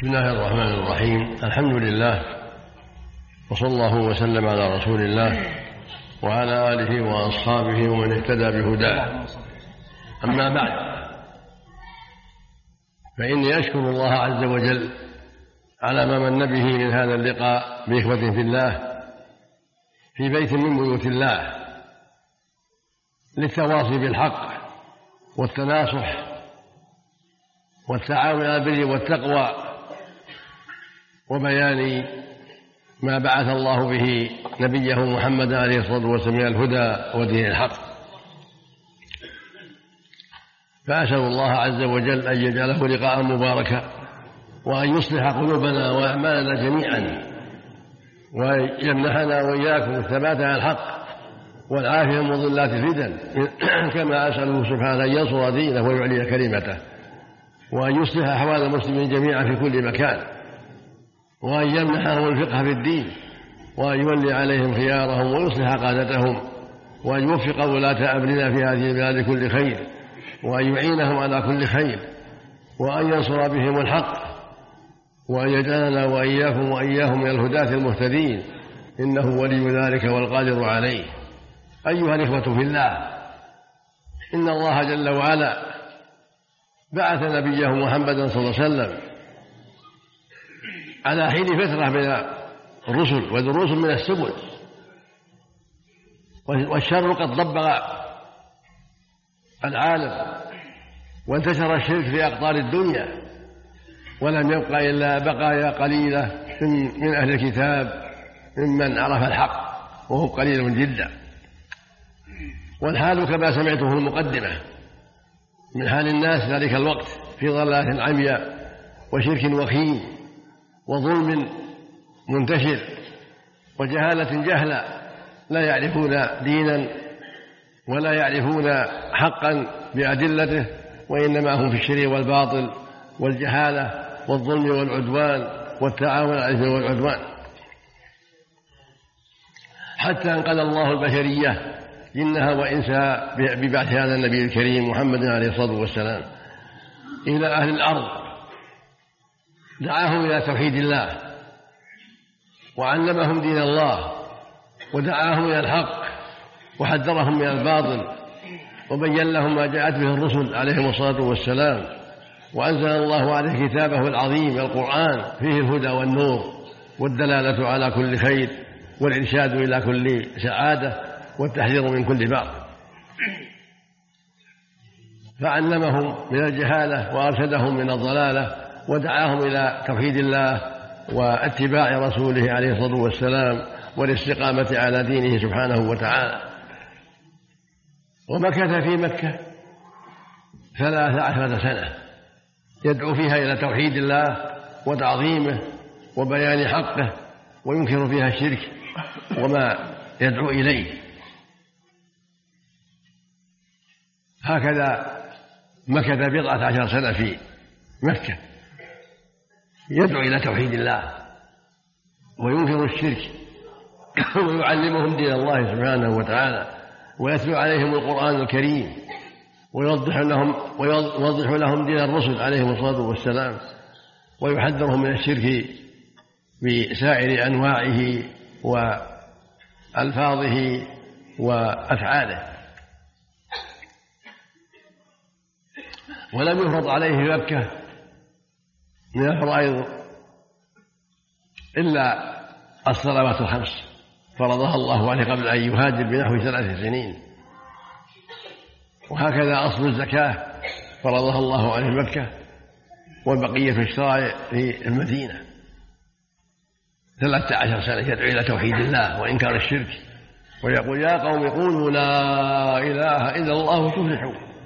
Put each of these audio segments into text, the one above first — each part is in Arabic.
بسم الله الرحمن الرحيم. الحمد لله، وصلى الله وسلم على رسول الله وعلى آله وأصحابه ومن اهتدى بهداه. أما بعد، فإني أشكر الله عز وجل على ما من به من هذا اللقاء بإخوة في الله في بيت من بيوت الله، للتواصي بالحق والتناصح والتعاون على البر والتقوى، وبيان ما بعث الله به نبيه محمد عليه الصلاة والسلام من الهدى ودين الحق. فأسأل الله عز وجل أن يجعله لقاء مباركا، وأن يصلح قلوبنا وأعمالنا جميعا، ويمنحنا وإياكم الثبات على الحق والعافية من مضلات الفتن، كما أسأله سبحانه أن ينصر دينه ويعلي كلمته، وأن يصلح أحوال المسلمين جميعا في كل مكان، وأن يمنحهم الفقه في الدين، وأن يولي عليهم خيارهم ويصلح قادتهم، وأن يوفق ولاة أمرنا في هذه البلاد كل خير، وأن يعينهم على كل خير، وأن ينصر بهم الحق، وأن يجعلنا وإياكم وإياهم من الهداة المهتدين، إنه ولي ذلك والقادر عليه. أيها الإخوة في الله، إن الله جل وعلا بعث نبيه محمدا صلى الله عليه وسلم على حين فترة من الرسل ودروس من السبل، والشر قد ضبغ العالم، وانتشر الشرك في أقطار الدنيا، ولم يبقى إلا بقايا قليلة من أهل الكتاب ممن عرف الحق، وهم قليل جدا. والحال كما سمعته في المقدمة من حال الناس ذلك الوقت في ضلالة عمياء وشرك وخيم وظلم منتشر وجهالة جهلة، لا يعرفون دينا ولا يعرفون حقا بأدلته، وإنما هم في الشر والباطل والجهالة والظلم والعدوان والتعاون على الإثم والعدوان، حتى أنقذ الله البشرية جنها وإنسها ببعث هذا النبي الكريم محمد عليه الصلاة والسلام إلى أهل الأرض، دعاهم إلى توحيد الله، وعلمهم دين الله، ودعاهم إلى الحق، وحذرهم من الباطل، وبين لهم ما جاءت به الرسل عليهم الصلاة والسلام، وأنزل الله عليه كتابه العظيم القرآن فيه الهدى والنور والدلالة على كل خير والإرشاد إلى كل سعادة والتحذير من كل باطل. فعلمهم من الجهالة وأرشدهم من الضلالة، ودعاهم إلى توحيد الله واتباع رسوله عليه الصلاة والسلام والاستقامة على دينه سبحانه وتعالى. ومكث في مكة 13 سنة يدعو فيها إلى توحيد الله وتعظيمه وبيان حقه، وينكر فيها الشرك وما يدعو إليه. هكذا مكث 14 سنة في مكة يدعو إلى توحيد الله وينكر الشرك، ويعلمهم دين الله سبحانه وتعالى، ويتلو عليهم القرآن الكريم، ويوضح لهم دين الرسل عليهم الصلاة والسلام، ويحذرهم من الشرك بسائر أنواعه وألفاظه وأفعاله. ولم يفرض عليه في مكة من الفرائض إلا الصلوات الخمس، فرضها الله عليه قبل أن يهاجر بنحو 3 سنين. وهكذا أصل الزكاة فرضها الله عليه مكة، والبقية في الشرائع في المدينة. 13 سنة يدعو إلى توحيد الله وإنكار الشرك، ويقول: يا قوم قولوا لا إله إلا الله تفلحوا.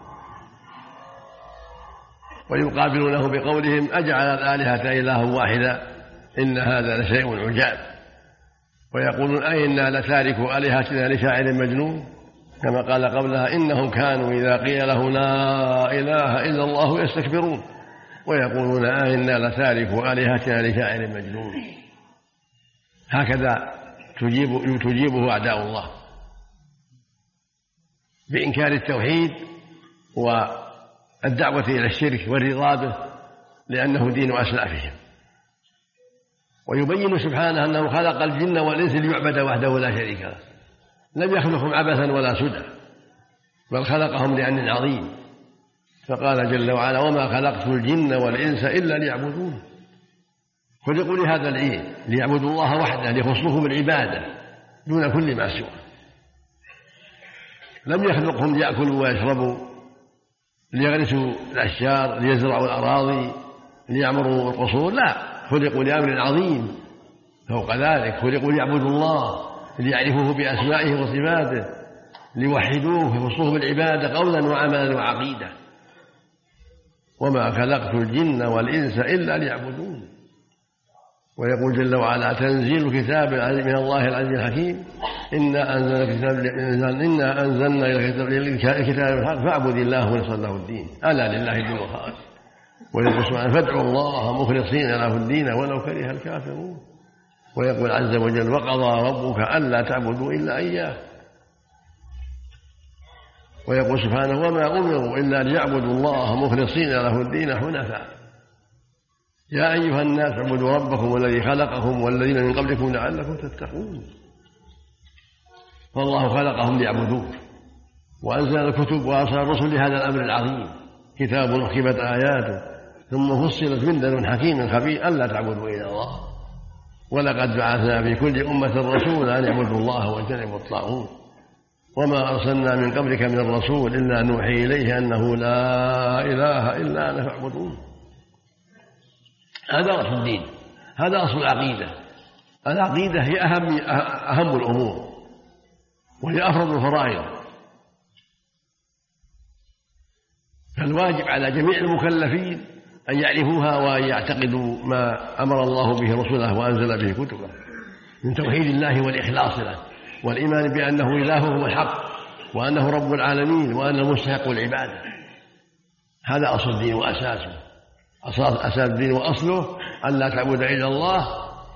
ويقابلونه بقولهم: أجعل الآلهة إلها واحدا إن هذا لشيء عجاب. ويقولون: أئنا لتاركوا آلهتنا لشاعر مجنون، كما قال قبلها: إنهم كانوا إذا قيل له لا إله إلا الله يستكبرون. ويقولون: أئنا لتاركوا آلهتنا لشاعر مجنون. هكذا تجيبه أعداء الله بإنكار التوحيد والدعوة إلى الشرك والرضا به لأنه دين أسلافهم. ويبين سبحانه أنه خلق الجن والإنس ليعبد وحده لا شريك له، لم يخلقهم عبثا ولا سدى، بل خلقهم لأمر عظيم، فقال جل وعلا: وما خلقت الجن والإنس إلا ليعبدون. خلقوا لهذا العين، ليعبدوا الله وحده، ليخصوه بالعبادة دون كل ما سواه. لم يخلقهم ليأكلوا ويشربوا، ليغرسوا الأشجار، ليزرعوا الأراضي، ليعمروا القصور، لا، خلقوا لأمر عظيم فوق ذلك. خلقوا ليعبدوا الله، ليعرفوه بأسمائه وصفاته، ليوحدوه ويخصوه بالعبادة قولا وعملا وعقيدة. وما خلقت الجن والإنس إلا ليعبدون. ويقول جل وعلا: تنزيل الكتاب من الله العزيز الحكيم، إنا أنزلنا الكتاب بالحق فاعبد الله مخلصا له الدين، ألا لله الدين الخالص. ويقول سبحانه: فادعوا الله مخلصين له الدين ولو كره الكافرون. ويقول عز وجل: وقضى ربك ألا تعبدوا إلا إياه. ويقول سبحانه: وما أمروا إلا ليعبدوا الله مخلصين له الدين حنفاء. يا أيها الناس اعبدوا ربكم والذي خلقكم والذين من قبلكم لعلكم تتقون. فالله خلقهم ليعبدوه، وأنزل الكتب وأرسل الرسل لهذا الأمر العظيم، كتاب أحكمت آياته ثم فصلت من لدن حكيم خبير ألا تعبدوا إلا الله. ولقد بعثنا في كل أمة رسولا أن اعبدوا الله واجتنبوا الطاغوت وما أرسلنا من قبلك من الرسول إلا نوحي إليه أنه لا إله إلا أنا فاعبدون. هذا أصل الدين، هذا أصل العقيدة. العقيدة هي أهم الأمور، وهي أفرض الفرائض. فالواجب على جميع المكلفين أن يعرفوها وأن يعتقدوا ما أمر الله به رسوله وأنزل به كتبه من توحيد الله والإخلاص له، والإيمان بأنه إله هو الحق، وأنه رب العالمين، وأنه مستحق العبادة. هذا أصل الدين وأساسه. أساس الدين وأصله أن لا تعبد إلا الله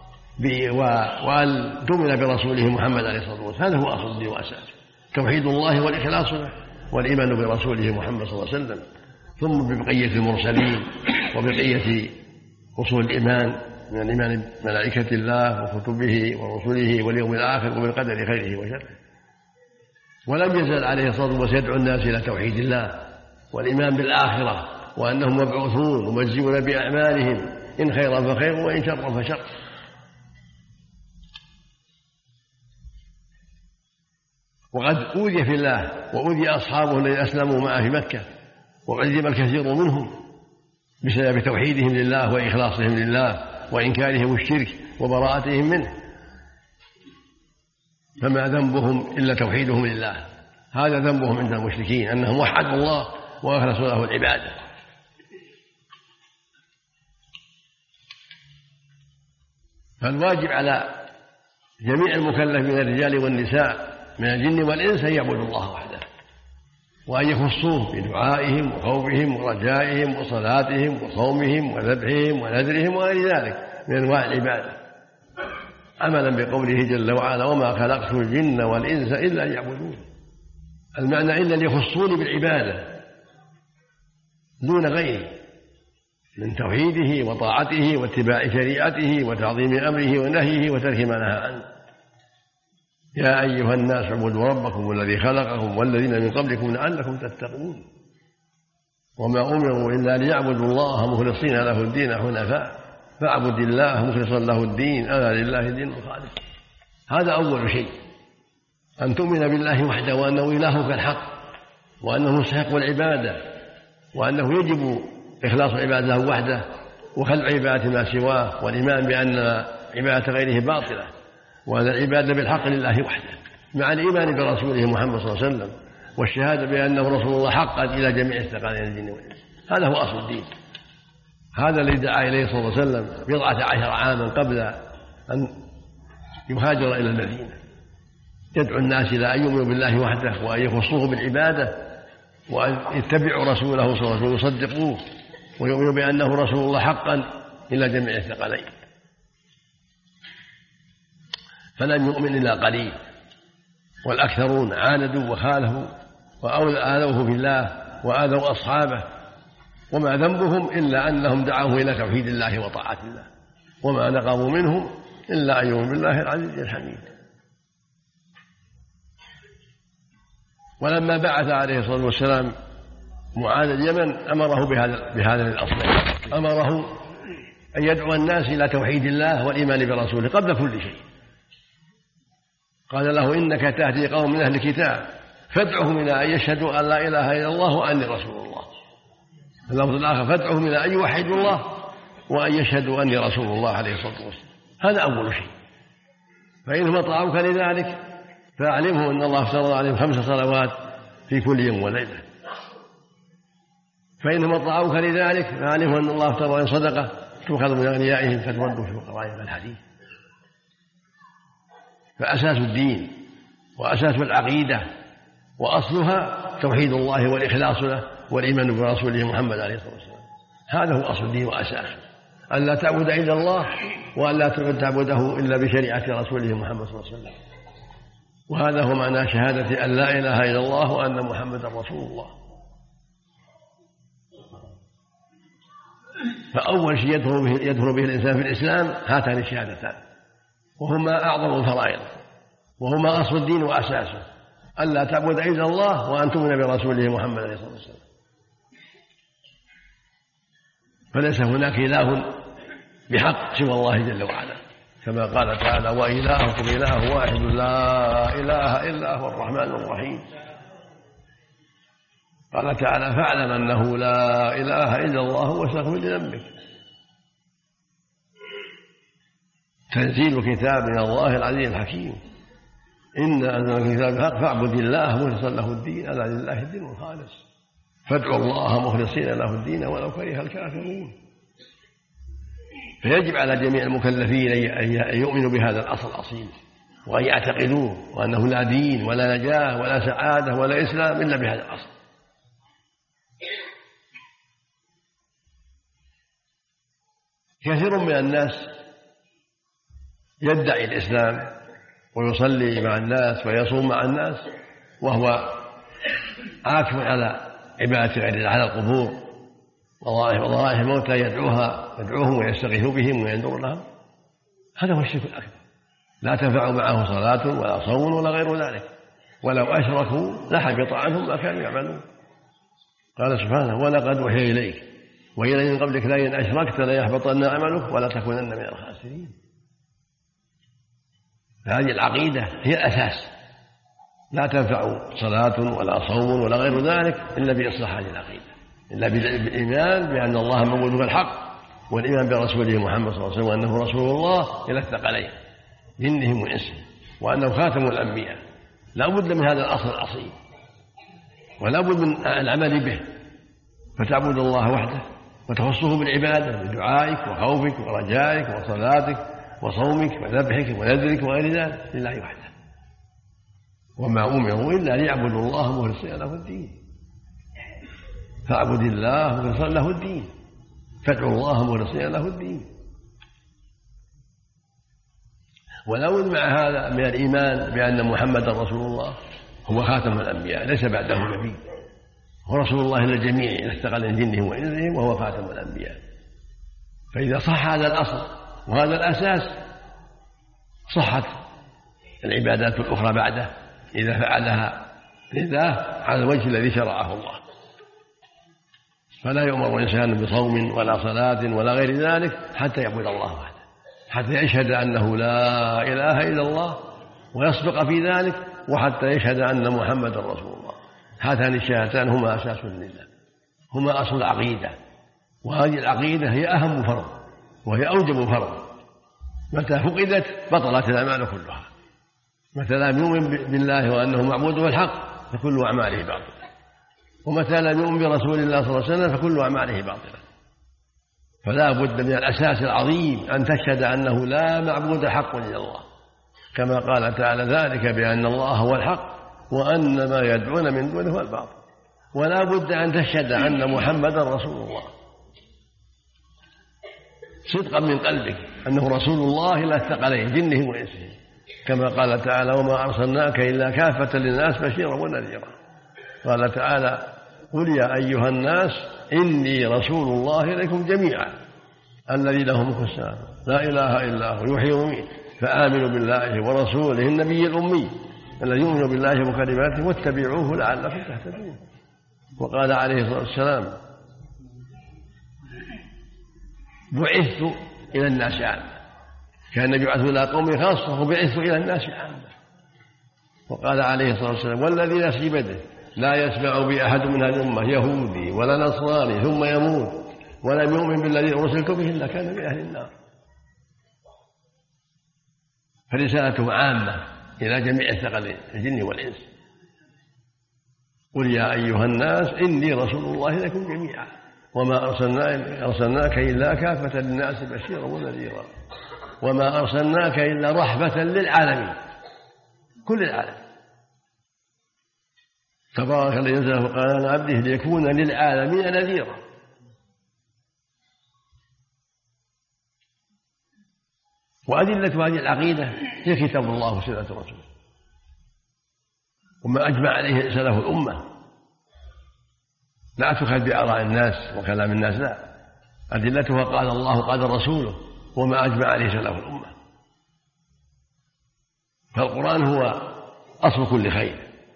وأن تؤمن برسوله محمد عليه الصلاة والسلام. هذا هو أصل الدين وأساسه، توحيد الله والإخلاص له، والإيمان برسوله محمد صلى الله عليه وسلم، ثم ببقية المرسلين وبقية أصول الإيمان من الإيمان بملائكة الله وكتبه ورسله واليوم الآخر وبالقدر خيره وشره. ولم يزل عليه الصلاة والسلام يدعو الناس إلى توحيد الله والإيمان بالآخرة، وأنهم مبعوثون ومجزون بأعمالهم، إن خيرا فخير وإن شرا فشر. وقد أوذي في الله وأوذي أصحابه الذين أسلموا معه في مكة، وعذب الكثير منهم بسبب توحيدهم لله وإخلاصهم لله وإنكارهم الشرك وبراءتهم منه. فما ذنبهم إلا توحيدهم لله، هذا ذنبهم عند المشركين، أنهم وحدوا الله وأخلصوا له العبادة. فالواجب على جميع المكلفين من الرجال والنساء من الجن والإنس أن يعبدوا الله وحده، وأن يخصوه بدعائهم وخوفهم ورجائهم وصلاتهم وصومهم وذبحهم ونذرهم وغير ذلك من أنواع العبادة، عملا بقوله جل وعلا: وما خلقت الجن والإنس إلا ليعبدون. المعنى إلا ليخصوني بالعبادة دون غيره من توحيده وطاعته واتباع شريعته وتعظيم أمره ونهيه وترك ما نهى عنه. يا أيها الناس اعبدوا ربكم الذي خلقكم والذين من قبلكم لعلكم تتقون. وما أمروا إلا ليعبدوا الله مخلصين له الدين حنفاء فاعبد الله مخلصا له الدين، ألا لله الدين الخالص. هذا أول شيء، أن تؤمن بالله وحده، وأنه إلهك الحق، وأنه مستحق العبادة، وأنه يجب إخلاص العبادة له وحده وخلع عبادة ما سواه، والإيمان بأن عبادة غيره باطلة، وأن العبادة بالحق لله وحده، مع الإيمان برسوله محمد صلى الله عليه وسلم والشهادة بأنه رسول الله حقا إلى جميع الثقلين الجن والإنس. هذا هو أصل الدين. هذا الذي دعا إليه صلى الله عليه وسلم 14 عاما قبل أن يهاجر إلى المدينة، يدعو الناس إلى أن يؤمنوا بالله وحده، وأن يخصوه بالعبادة، وأن يتبعوا رسوله صلى الله عليه وسلم ويصدقوه ويؤمنوا بأنه رسول الله حقا إلى جميع الثقلين. فلم يؤمن إلا قليل، والأكثرون عاندوا وخالفوا وآذوه في الله وآذوا أصحابه وما ذنبهم إلا أنهم دعوه إلى توحيد الله وطاعة الله، وما نقموا منهم إلا أن يؤمنوا بالله العزيز الحميد. ولما بعث عليه الصلاة والسلام معاذ اليمن أمره بهذا الأصل، أمره أن يدعو الناس إلى توحيد الله والإيمان برسوله قبل كل شيء. قال له: إنك تهدي قوم من أهل الكتاب فادعهم إلى أن يشهدوا أن لا إله إلا الله وأني رسول الله. اللفظ الآخر: فادعهم إلى أن يوحدوا الله وأن يشهدوا أني رسول الله عليه الصلاة والسلام. هذا أول شيء. فإنهم أطاعوك لذلك فأعلمهم أن الله افترض عليهم 5 صلوات في كل يوم وليلة. فإنهم أطاعوك لذلك فأعلمهم أن الله افترض عليهم صدقة تؤخذ من أغنيائهم فترد في فقرائهم. الحديث. فأساس الدين وأساس العقيدة وأصلها توحيد الله والإخلاص له والإيمان برسوله محمد عليه الصلاة والسلام. هذا هو أصل الدين وأساسه، أن لا تعبد إلا الله وأن لا تعبده إلا بشريعة رسوله محمد صلى الله عليه وسلم. وهذا هو معنى شهادة أن لا إله إلا الله وأن محمدا رسول الله. فأول شيء يدخل به الإنسان في الإسلام هاتان الشهادتان، وهما أعظم الفرائض، وهما أصل الدين وأساسه، أن لا تعبد إلا الله وأن تؤمن برسوله محمد عليه الصلاة والسلام. فليس هناك إله بحق سوى الله جل وعلا، كما قال تعالى: وإلهكم إله واحد لا إله إلا هو الرحمن الرحيم. قال تعالى: فاعلم أنه لا إله إلا الله واستغفر لذنبك. تنزيل كتاب من الله العزيز الحكيم. إن أنزلنا كتاب الحق فاعبد الله مخلصا له الدين، ألا لله الدين الخالص، فادعوا الله مخلصين له الدين ولو كره الكافرون. فيجب على جميع المكلفين أن يؤمنوا بهذا الأصل الأصيل وأن يعتقدوه، وأنه لا دين ولا نجاة ولا سعادة ولا إسلام إلا بهذا الأصل. كثير من الناس يدعي الإسلام ويصلي مع الناس ويصوم مع الناس وهو عاكف على عبادة غير الله، على القبور وظائف الموتى يدعوهم ويستغيث بهم وينذر لهم. هذا هو الشرك الأكبر. لا تنفع معه صلاة ولا صوم ولا غير ذلك، ولو أشركوا لحبط عنهم ما كانوا يعملون. قال سبحانه: ولقد أوحي إليك وإلى من قبلك لئن أشركت ليحبطن عملك ولا تكونن من الخاسرين. هذه العقيدة هي الأساس، لا تنفع صلاة ولا صوم ولا غير ذلك إلا بإصلاح هذه العقيدة، إلا بالإيمان بأن الله موجود في الحق، والإيمان برسوله محمد صلى الله عليه وسلم وأنه رسول الله إلى الثقلين جنهم وإنسهم، وأنه خاتم الأنبياء. لا بد من هذا الأصل الأصيل، ولا بد من العمل به، فتعبد الله وحده وتخصه بالعبادة بدعائك وخوفك ورجائك وصلاتك وصومك وذبحك ونذرك وغير ذلك لله وحده. وما أمروا إلا ليعبدوا الله مخلصين له الدين، فاعبد الله مخلصا له الدين، فادعوا الله مخلصين له الدين. ولو مع هذا من الإيمان بأن محمدا رسول الله هو خاتم الأنبياء ليس بعده نبي، هو رسول الله للجميع إلى الثقلين جنهم وإنسهم، وهو خاتم الأنبياء. فإذا صح هذا الأصل وهذا الأساس صحت العبادات الأخرى بعده إذا فعلها لله على الوجه الذي شرعه الله. فلا يؤمر الإنسان بصوم ولا صلاة ولا غير ذلك حتى يعبد الله وحده، حتى يشهد أنه لا إله إلا الله ويصدق في ذلك، وحتى يشهد أن محمدا رسول الله. هاتان الشهادتان هما أساس لله، هما أصل العقيدة، وهذه العقيدة هي أهم فرض وهي أوجب فرض. متى فقدت بطلت الأعمال كلها. متى لم يؤمن بالله وأنه معبود بالحق فكل أعماله باطلة، ومتى لم يؤمن برسول الله صلى الله عليه وسلم فكل أعماله باطلة. فلا بد من الأساس العظيم أن تشهد أنه لا معبود حق إلا الله، كما قال تعالى: ذلك بأن الله هو الحق وأن ما يدعون من دونه هو الباطل. ولا بد أن تشهد أن محمدا رسول الله صدقا من قلبك أنه رسول الله إلى الثقلين جنهم وإنسهم، كما قال تعالى: وما أرسلناك إلا كافة للناس بشيرا ونذيرا. قال تعالى: قل يا أيها الناس إني رسول الله إليكم جميعا الذي له ملك السماوات لا إله إلا هو يحيي ويميت فآمنوا بالله ورسوله النبي الأمي الذي يؤمن بالله وكلماته واتبعوه لعلكم تهتدون. وقال عليه الصلاة والسلام بعثت إلى الناس عامة، كان يبعث إلى قومه خاصة وبعثت إلى الناس عامة. وقال عليه الصلاة والسلام والذي نفسي بيده لا يسمع بي أحد من هذه الأمة يهودي ولا نصراني ثم يموت ولم يؤمن بالذي أرسلت به إلا كان من أهل النار. فرسالته عامة إلى جميع الثقلين الجن والإنس. قل يا أيها الناس إني رسول الله إليكم جميعا وما أرسلناك إلا كافة للناس بشيرا ونذيرا وما أرسلناك إلا رحمة للعالمين كل العالم. تبارك الذي نزل القرآن على عبده ليكون للعالمين نذيرا. وأدلة هذه العقيدة هي كتاب الله وسنة رسوله وما أجمع عليه سلف الأمة. لا تؤخذ بآراء الناس وكلام الناس، لا، أدلتها قال الله قال رسوله وما أجمع عليه سلف الأمة. فالقرآن هو أصل كل خير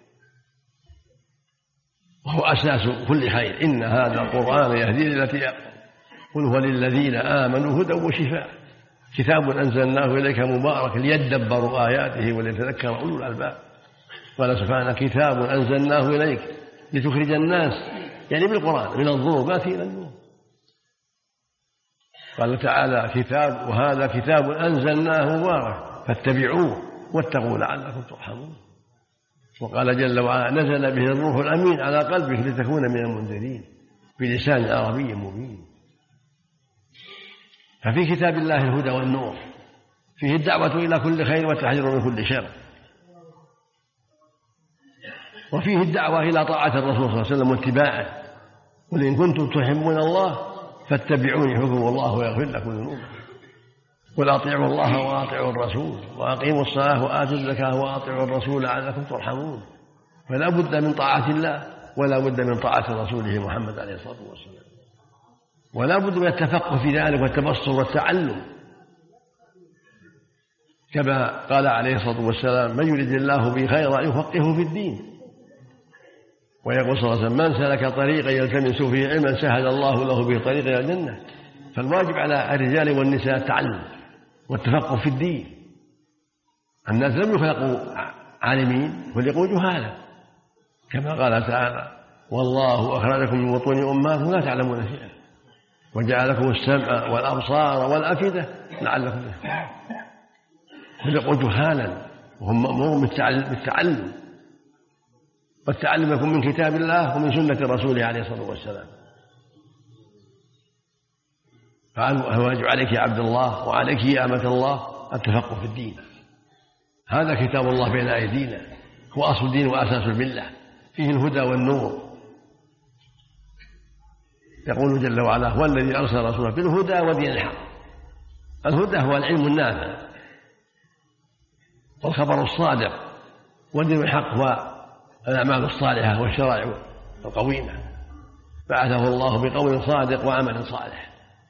وهو أساس كل خير. إن هذا القرآن يهدي للتي أقوم قل هو للذين آمنوا هدى وشفاء كتاب أنزلناه إليك مبارك ليدبروا آياته وليتذكر أولو الألباب. قال سبحانه كتاب أنزلناه إليك لتخرج الناس يعني بالقرآن من الظلمات إلى النور. قال تعالى كتاب وهذا كتاب أنزلناه مبارك فاتبعوه واتقوا لعلكم ترحمون. وقال جل وعلا نزل به الروح الأمين على قلبك لتكون من المنذرين بلسان عربي مبين. ففي كتاب الله الهدى والنور، فيه الدعوة إلى كل خير والتحذير من كل شر، وفيه الدعوة إلى طاعة الرسول صلى الله عليه وسلم واتباعه. قل إن كنتم تحبون الله فاتبعوني يحببكم الله ويغفر لكم ذنوبكم. قل أطيعوا الله وأطيعوا الرسول وأقيموا الصلاة وآتوا الزكاة وأطيعوا الرسول لعلكم ترحمون. فلا بد من طاعة الله ولا بد من طاعة رسوله محمد عليه الصلاة والسلام، ولا بد من التفقه في ذلك والتبصر والتعلم، كما قال عليه الصلاة والسلام من يريد الله به خيرا يفقهه في الدين. ويقول صلى الله عليه وسلم من سلك طريقا يلتمس فيه علما سهل الله له به طريقا إلى الجنة. فالواجب على الرجال والنساء التعلم والتفقه في الدين. الناس لم يخلقوا عالمين خلقوا جهالا، كما قال تعالى والله أخرجكم من بطون أمهاتكم لا تعلمون شيئا وجعلكم السمع والأبصار والأفئدة لعلكم تهتدون. خلقوا جهالا وهم مأمورون بالتعلم، والتعلم يكون من كتاب الله ومن سنة رسوله عليه الصلاة والسلام. فالواجب عليك يا عبد الله وعليك يا أمة الله التفقه في الدين. هذا كتاب الله بين أيدينا هو أصل الدين وأساس الملة، فيه الهدى والنور. يقول جل وعلا هو الذي أرسل رسوله بالهدى ودين الحق. الهدى هو العلم النافع والخبر الصادق، ودين الحق هو الأعمال الصالحة والشرائع القويمة. بعثه الله بقول صادق وعمل صالح.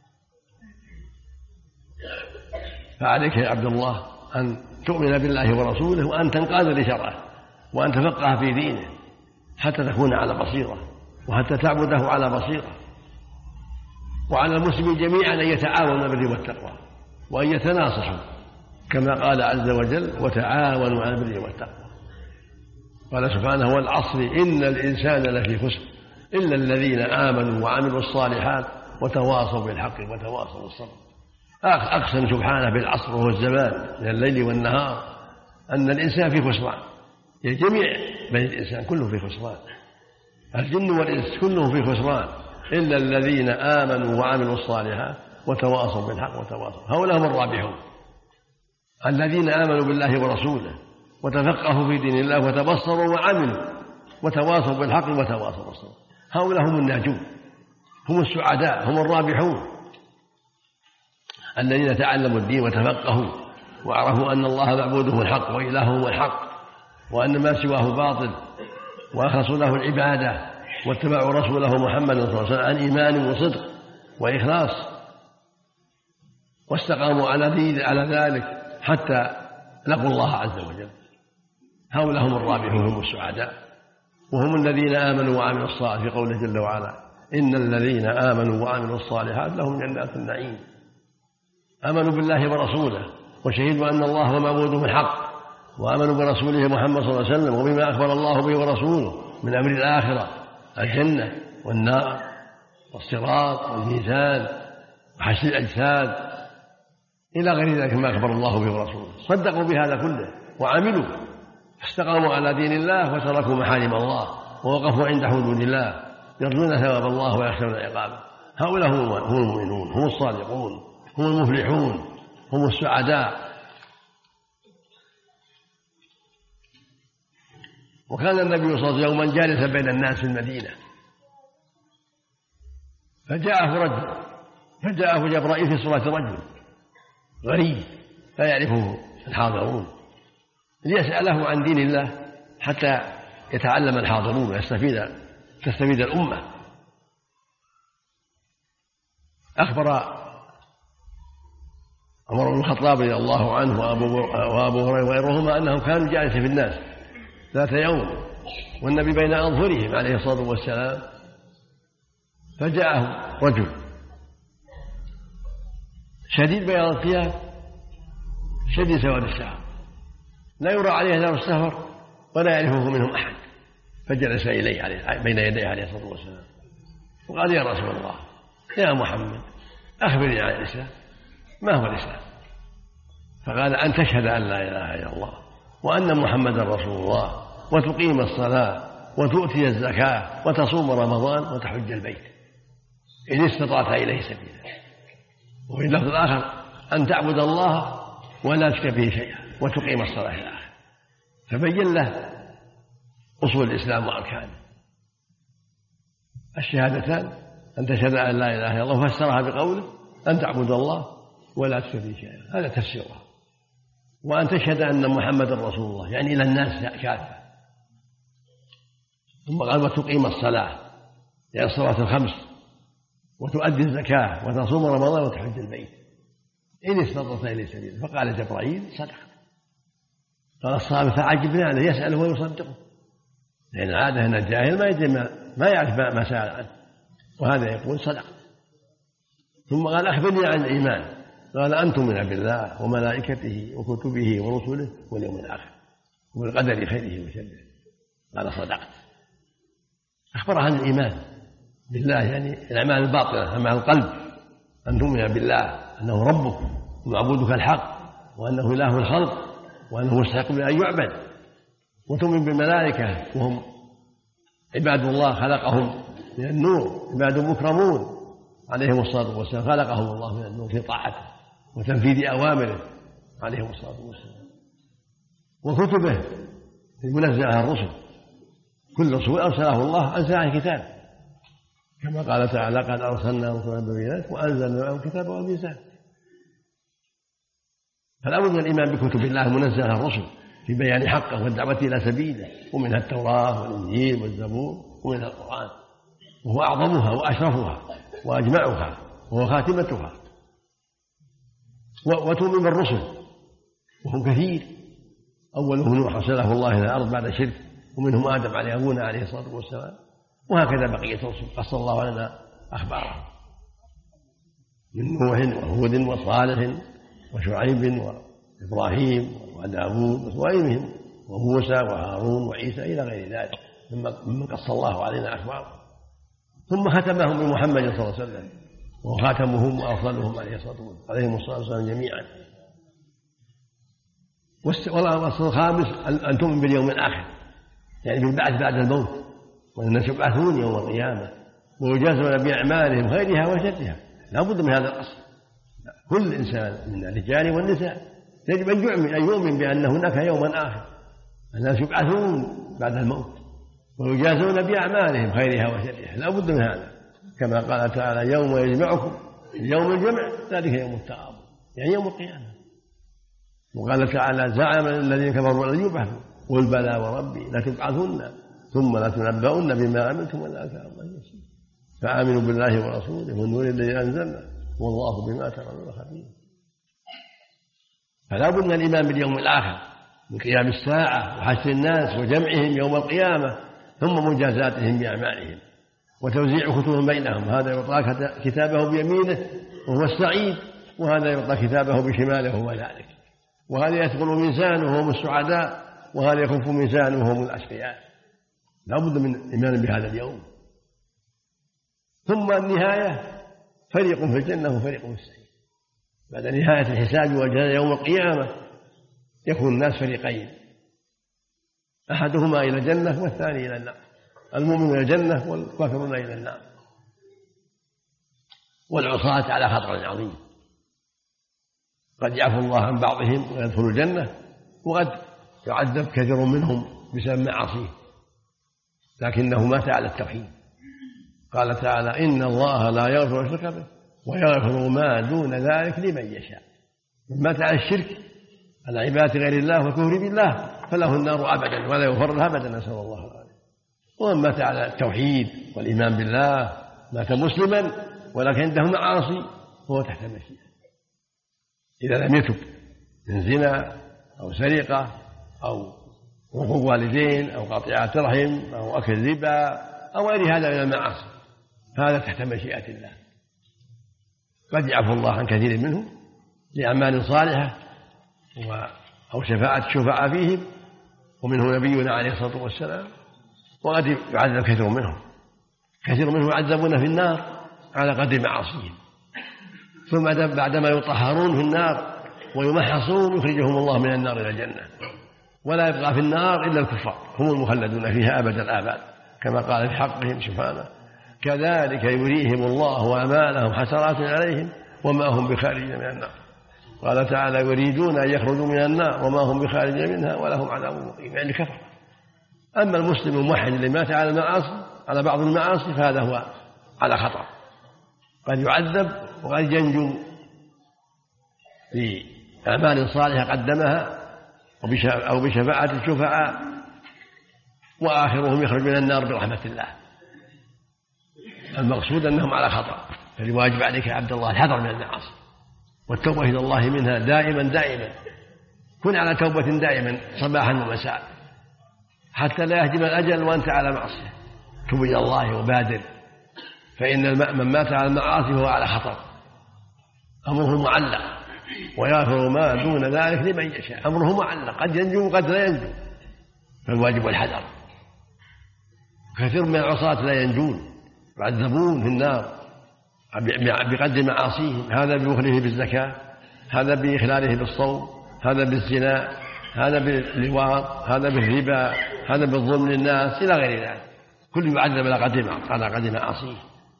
فعليك يا عبد الله أن تؤمن بالله ورسوله وأن تنقاد لشرعه وأن تفقه في دينه حتى تكون على بصيرة وحتى تعبده على بصيرة. وعلى المسلمين جميعا أن يتعاونوا بالبر والتقوى وأن يتناصحوا كما قال عز وجل وتعاونوا على البر والتقوى. قال سبحانه والعصر إن الإنسان لفي خسر إلا الذين آمنوا وعملوا الصالحات وتواصوا بالحق وتواصوا بالصبر. أقسم سبحانه بالعصر وهو الزمان من الليل والنهار أن الإنسان في خسران، يعني جميع بني الإنسان كله في خسران، الجن والإنس كلهم في خسران إلا الذين آمنوا وعملوا الصالحات وتواصوا بالحق وتواصوا. هؤلاء هم الرابحون الذين آمنوا بالله ورسوله وتفقهوا في دين الله وتبصروا وعملوا وتواصوا بالحق وتواصوا بالصبر. هؤلاء هم الناجون، هم السعداء، هم الرابحون الذين تعلموا الدين وتفقهوا وعرفوا أن الله معبوده الحق وإلهه الحق وأن ما سواه باطل وأخلصوا له العبادة واتبعوا رسوله محمد صلى الله عليه وسلم عن إيمان وصدق وإخلاص، واستقاموا على ذلك حتى لقوا الله عز وجل. هؤلاء هم الرابحون، هم السعداء، وهم الذين آمنوا وعملوا الصالحات، في قوله جل وعلا: إن الذين آمنوا وعملوا الصالحات لهم جنات النعيم. آمنوا بالله ورسوله وشهدوا أن الله هو المعبود بالحق، وآمنوا برسوله محمد صلى الله عليه وسلم وبما أخبر الله به ورسوله من أمر الآخرة، الجنة والنار والصراط والميزان وحشر الأجساد إلى غير ذلك ما أخبر الله به ورسوله. صدقوا بهذا كله وعملوا، استقاموا على دين الله وتركوا محارم الله ووقفوا عند حدود الله، يرجون ثواب الله ويخشون عقابه. هؤلاء هم المؤمنون، هم الصادقون، هم المفلحون، هم السعداء. وكان النبي صلى الله عليه وسلم يوما جالسا بين الناس في المدينة، فجاءه جبرائيل في صورة رجل غريب لا يعرفه الحاضرون، ليسأله عن دين الله حتى يتعلم الحاضرون وتستفيد الأمة. أخبر عمر بن الخطاب رضي الله عنه وأبو هريرة وغيرهما أنهم كانوا جالسين في الناس ذات يوم والنبي بين أظهرهم عليه الصلاة والسلام، فجاءه رجل شديد بياض الثياب شديد سواد الشعر، لا يرى عليه دار السفر ولا يعرفه منهم أحد، فجلس إليه بين يديه عليه الصلاة والسلام وقال: يا رسول الله، يا محمد، أخبرني عن الإسلام، ما هو الإسلام؟ فقال: أن تشهد أن لا إله إلا الله وأن محمدا رسول الله، وتقيم الصلاة وتؤتي الزكاة وتصوم رمضان وتحج البيت إن استطعت إليه سبيلا. وفي اللفظ الآخر: أن تعبد الله ولا تشرك به شيئا وتقيم الصلاة إلى آخره. فبين له أصول الإسلام وأركانه، الشهادتان، أن تشهد أن لا إله إلا الله، فسرها بقوله: أن تعبد الله ولا تشرك به شيئا، هذا تفسيرها. وأن تشهد أن محمدا رسول الله، يعني إلى الناس كافة. ثم قال: وتقيم الصلاة، يعني الصلاة الخمس، وتؤدي الزكاة وتصوم رمضان وتحج البيت إن استطعت إليه سبيلا. فقال جبرائيل: صدق. قال الصحابة: فعجبنا له يسأله ويصدقه، لأن العادة أن الجاهل ما يعرف ما سأل عنه، وهذا يقول: صدق. ثم قال: أخبرني عن الإيمان. قال: أن تؤمن بالله وملائكته وكتبه ورسله واليوم الآخر وبالقدر خيره وشره. قال: صدقت. أخبر عن الإيمان بالله، يعني الأعمال الباطنة، أعمال القلب، أن تؤمن بالله أنه ربك ومعبودك الحق، وأنه إله الخلق، وأنه مستحق أن يعبد، وتؤمن بالملائكة وهم عباد الله خلقهم من النور، عباد مكرمون عليهم الصلاة والسلام، خلقهم الله من النور في طاعته وتنفيذ أوامره عليهم الصلاة والسلام. وكتبه المنزل على الرسل، كل رسول أرسله الله أنزل عليه كتاب، كما قال تعالى: قد أرسلنا رسلا بالبينات وأنزلنا معهم الكتاب والميزان. فلا بد من الإيمان بكتب الله المنزل على الرسل في بيان حقه والدعوة إلى سبيله، ومنها التوراة والإنجيل والزبور، ومنها القرآن، وهو أعظمها وأشرفها وأجمعها وهو خاتمتها. وتؤمن بالرسل وهم كثير، أولهم نوح أرسله الله إلى الأرض بعد شرك، ومنهم آدم عليه أبونا عليه الصلاة والسلام، وهكذا بقية الرسل قص الله علينا أخبارهم من نوح وهود وصالح وشعيب وإبراهيم وداود وغيرهم وموسى وهارون وعيسى إلى غير ذلك ممن قص الله علينا أخبارهم. ثم ختمهم بمحمد صلى الله عليه وسلم، وخاتمهم وأفضلهم عليهم الصلاة والسلام جميعا. والأصل الخامس أن تؤمن باليوم الآخر، يعني بالبعث بعد الموت، وأن الناس يبعثون يوم القيامة ويجازون بأعمالهم خيرها وشرها. لا بد من هذا الأصل. كل إنسان من الرجال والنساء يجب أن يؤمن بأن هناك يوما آخر، الناس يبعثون بعد الموت ويجازون بأعمالهم خيرها وشرها. لا بد من هذا، كما قال تعالى: يوم يجمعكم، يوم الجمع ذلك يوم التغابن، يعني يوم القيامة. وقال تعالى: زعم الذين كفروا لن يبعثوا، قل بلى وربي لتبعثن ثم لتنبؤن بما عملتم ولا كان الله يسير. فآمنوا بالله ورسوله والنور الذي أنزلنا والله بما تعملون خبير. فلا بد من الإيمان باليوم الآخر، من قيام الساعة وحشر الناس وجمعهم يوم القيامة، ثم مجازاتهم بأعمالهم وتوزيع كتبهم بينهم. هذا يعطى كتابه بيمينه وهو السعيد، وهذا يعطى كتابه بشماله وهو ذلك، وهذا يثقل ميزانه وهم السعداء، وهذا يخف ميزانه وهم الأشقياء. لا بد من الإيمان بهذا اليوم. ثم النهاية فريق في الجنة وفريق في السعير. بعد نهاية الحساب والجزاء يوم القيامة يكون الناس فريقين، أحدهما إلى الجنة والثاني إلى النار، المؤمن إلى الجنة والكافرون إلى النار. والعصاة على خطر عظيم، قد يعفو الله عن بعضهم ويدخل الجنة، وقد يعذب كثير منهم بسبب معاصيه، لكنه مات على التوحيد. قال تعالى: إن الله لا يغفر أن يشرك به ويغفر ما دون ذلك لمن يشاء. من مات على الشرك على عبادة غير الله والكفر بالله فله النار أبدا ولا يغفر له أبدا، نسأل الله العافية. ومن مات على التوحيد والإيمان بالله مات مسلما ولكن عنده معاصي فهو تحت المشيئة، إذا لم يتب من زنا أو سرقة أو حقوق والدين أو قطيعة رحم أو أكل ربا أو غير هذا من المعاصي، هذا تحت مشيئة الله. قد يعفو الله عن كثير منهم لأعمال صالحة أو شفاعة الشفعاء فيهم، ومنه نبينا عليه الصلاة والسلام. وقد يعذب كثير منهم يعذبون في النار على قدر معاصيهم، ثم بعدما يطهرون في النار ويمحصون يخرجهم الله من النار إلى الجنة، ولا يبقى في النار إلا الكفار، هم المخلدون فيها أبد الآباد، كما قال في حقهم سبحانه: كذلك يريهم الله أعمالهم حسرات عليهم وما هم بخارجين من النار. قال تعالى: يريدون أن يخرجوا من النار وما هم بخارجين منها ولهم عذاب مقيم، يعني كفر. أما المسلم الموحد اللي مات على المعاصي على بعض المعاصي فهذا هو على خطر، قد يعذب وقد ينجو بأعمال صالحة قدمها أو بشفاعة الشفعاء، وآخرهم يخرج من النار برحمة الله. المقصود أنهم على خطر، فالواجب عليك يا عبد الله الحذر من المعاصي والتوبة إلى الله منها دائما. كن على توبة دائما صباحا ومساء حتى لا يهجم الأجل وأنت على معصية. توب إلى الله وبادر، فإن من مات على المعاصي هو على خطر، أمره معلق، ويغفر ما دون ذلك لمن يشاء. أمره معلق، قد ينجو وقد لا ينجو، فالواجب الحذر. كثير من العصاة لا ينجون، يعذبون في النار بقدر معاصيهم، هذا ببخله بالزكاة، هذا بإخلاله بالصوم، هذا بالزنا، هذا باللواط، هذا بالربا، هذا بالظلم للناس إلى غير ذلك. كل يعذب على قدر معاصيه،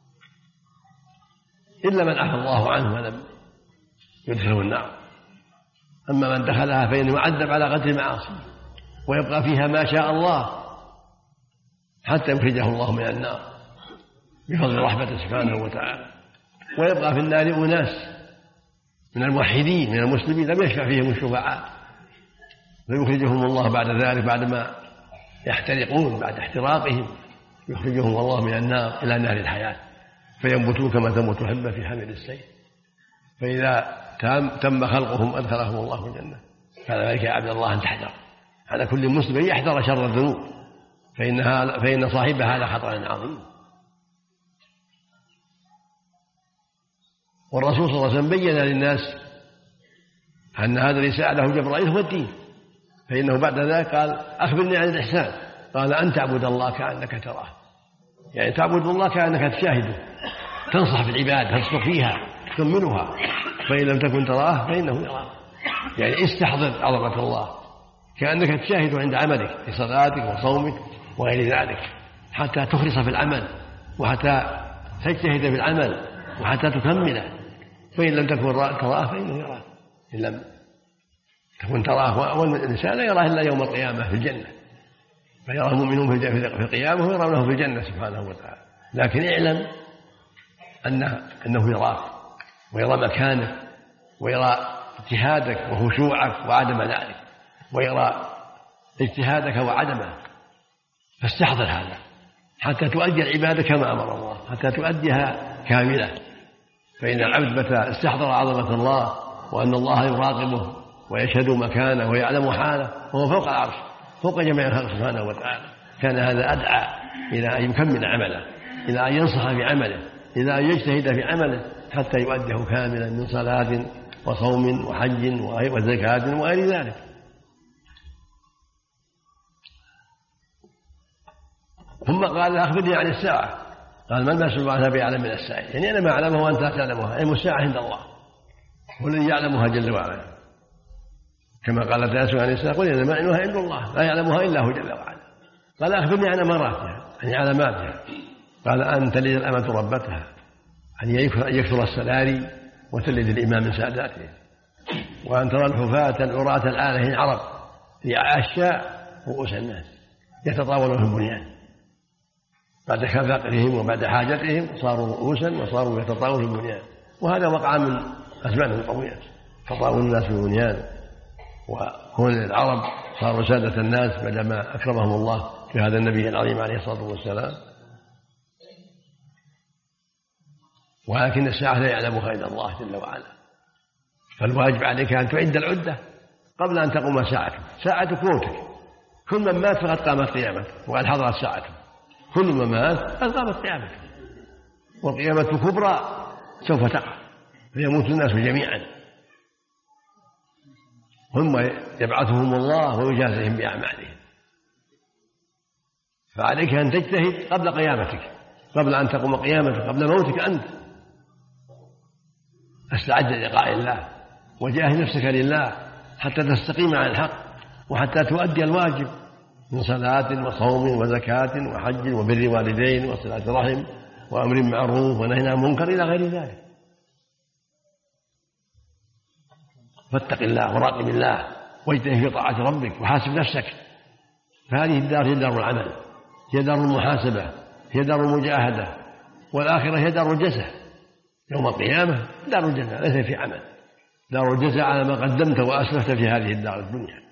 إلا من عفى الله عنه ولم يدخله النار. أما من دخلها فإنه يعذب على قدر معاصيه ويبقى فيها ما شاء الله حتى يخرجه الله من النار بفضل رحمته سبحانه وتعالى. ويبقى في النار أناس من الموحدين من المسلمين لم يشفع فيهم الشفعاء، فيخرجهم الله بعد ذلك بعدما يحترقون، بعد احتراقهم يخرجهم الله من النار إلى نار الحياة، فينبتون كما تنبت الحبة في حامل السيف، فإذا تم خلقهم أدخلهم الله الجنة. هذا ذلك يا عبد الله أن تحذر، على كل مسلم يحذر شر الذنوب، فإن صاحبها على خطر عظيم. والرسول صلى الله عليه وسلم بين للناس أن هذا الذي سأله جبرائيل هو الدين، فإنه بعد ذلك قال: أخبرني عن الإحسان. قال: أن تعبد الله كأنك تراه، يعني تعبد الله كأنك تشاهده، تنصح في العبادة، تصدق فيها، تكملها، فإن لم تكن تراه فإنه يراك. يعني استحضر عظمة الله كأنك تشاهده عند عملك في صلاتك وصومك وغير ذلك، حتى تخلص في العمل وحتى تجتهد في العمل وحتى تكمله. فإن لم تكن تراه فإنه يراك، إن لم تكن تراه، والإنسان لا يراه إلا يوم القيامة في الجنة، فيرى المؤمنون في القيامة ويرونه في الجنة سبحانه وتعالى. لكن اعلم أنه يراك ويرى مكانك ويرى اجتهادك وخشوعك وعدم ذلك، ويرى اجتهادك وعدمه، فاستحضر هذا حتى تؤدي العبادة كما أمر الله، حتى تؤديها كاملة. فإن العبد متى استحضر عظمة الله وأن الله يراقبه ويشهد مكانه ويعلم حاله وهو فوق العرش فوق جميع الخلق سبحانه وتعالى، كان هذا أدعى إلى أن يكمل عمله، إلى أن ينصح في عمله، إلى أن يجتهد في عمله حتى يؤديه كاملا من صلاة وصوم وحج وزكاة وغير ذلك. ثم قال أخبرني عن الساعة، قال ما المسؤول عنها بأعلم من السائل، يعني أنا ما أعلمها وأنت لا تعلمها، علم الساعة عند الله والذي يعلمها جل وعلا، كما قال تعالى عن الساعة قل إنما علمها عند الله لا يعلمها إلا هو جل وعلا. قال أخبرني عن أماراتها، عن علاماتها، قال أن تلد الأمة ربتها، أن يكثر السلاري وتلد الإمام من ساداته، وأن ترى الحفاة العراة الآلة العرب في أشياء رؤوس الناس يتطاولون في البنيان بعد فقرهم وبعد حاجتهم صاروا رؤوسا وصاروا يتطاولون في البنيان، وهذا وقع من أزمان طويلة تطاول الناس في البنيان، وكون العرب صاروا سادة الناس بعدما أكرمهم الله في هذا النبي العظيم عليه الصلاة والسلام. ولكن الساعة لا يعلمها إلا الله جل وعلا، فالواجب عليك أن تعد العدة قبل أن تقوم ساعتك موتك. كل من مات فقد قامت قيامته وقد حضرت ساعته، كل من مات قد قامت قيامته، والقيامة الكبرى سوف تقع فيموت الناس جميعا، ثم يبعثهم الله ويجازيهم بأعمالهم. فعليك أن تجتهد قبل قيامتك، قبل أن تقوم قيامتك، قبل موتك أنت استعد للقاء الله وجاهد نفسك لله حتى تستقيم على الحق وحتى تؤدي الواجب من صلاة وصوم وزكاة وحج وبر والدين وصلة رحم وأمر معروف ونهي عن منكر إلى غير ذلك. فاتق الله وراقب الله واجتهد في طاعة ربك وحاسب نفسك، فهذه الدار هي دار العمل، هي دار المحاسبة، هي دار المجاهدة، والآخرة هي دار الجزاء يوم القيامة، دار الجزاء ليس في عمل، دار الجزاء على ما قدمت وأسلفت في هذه الدار الدنيا.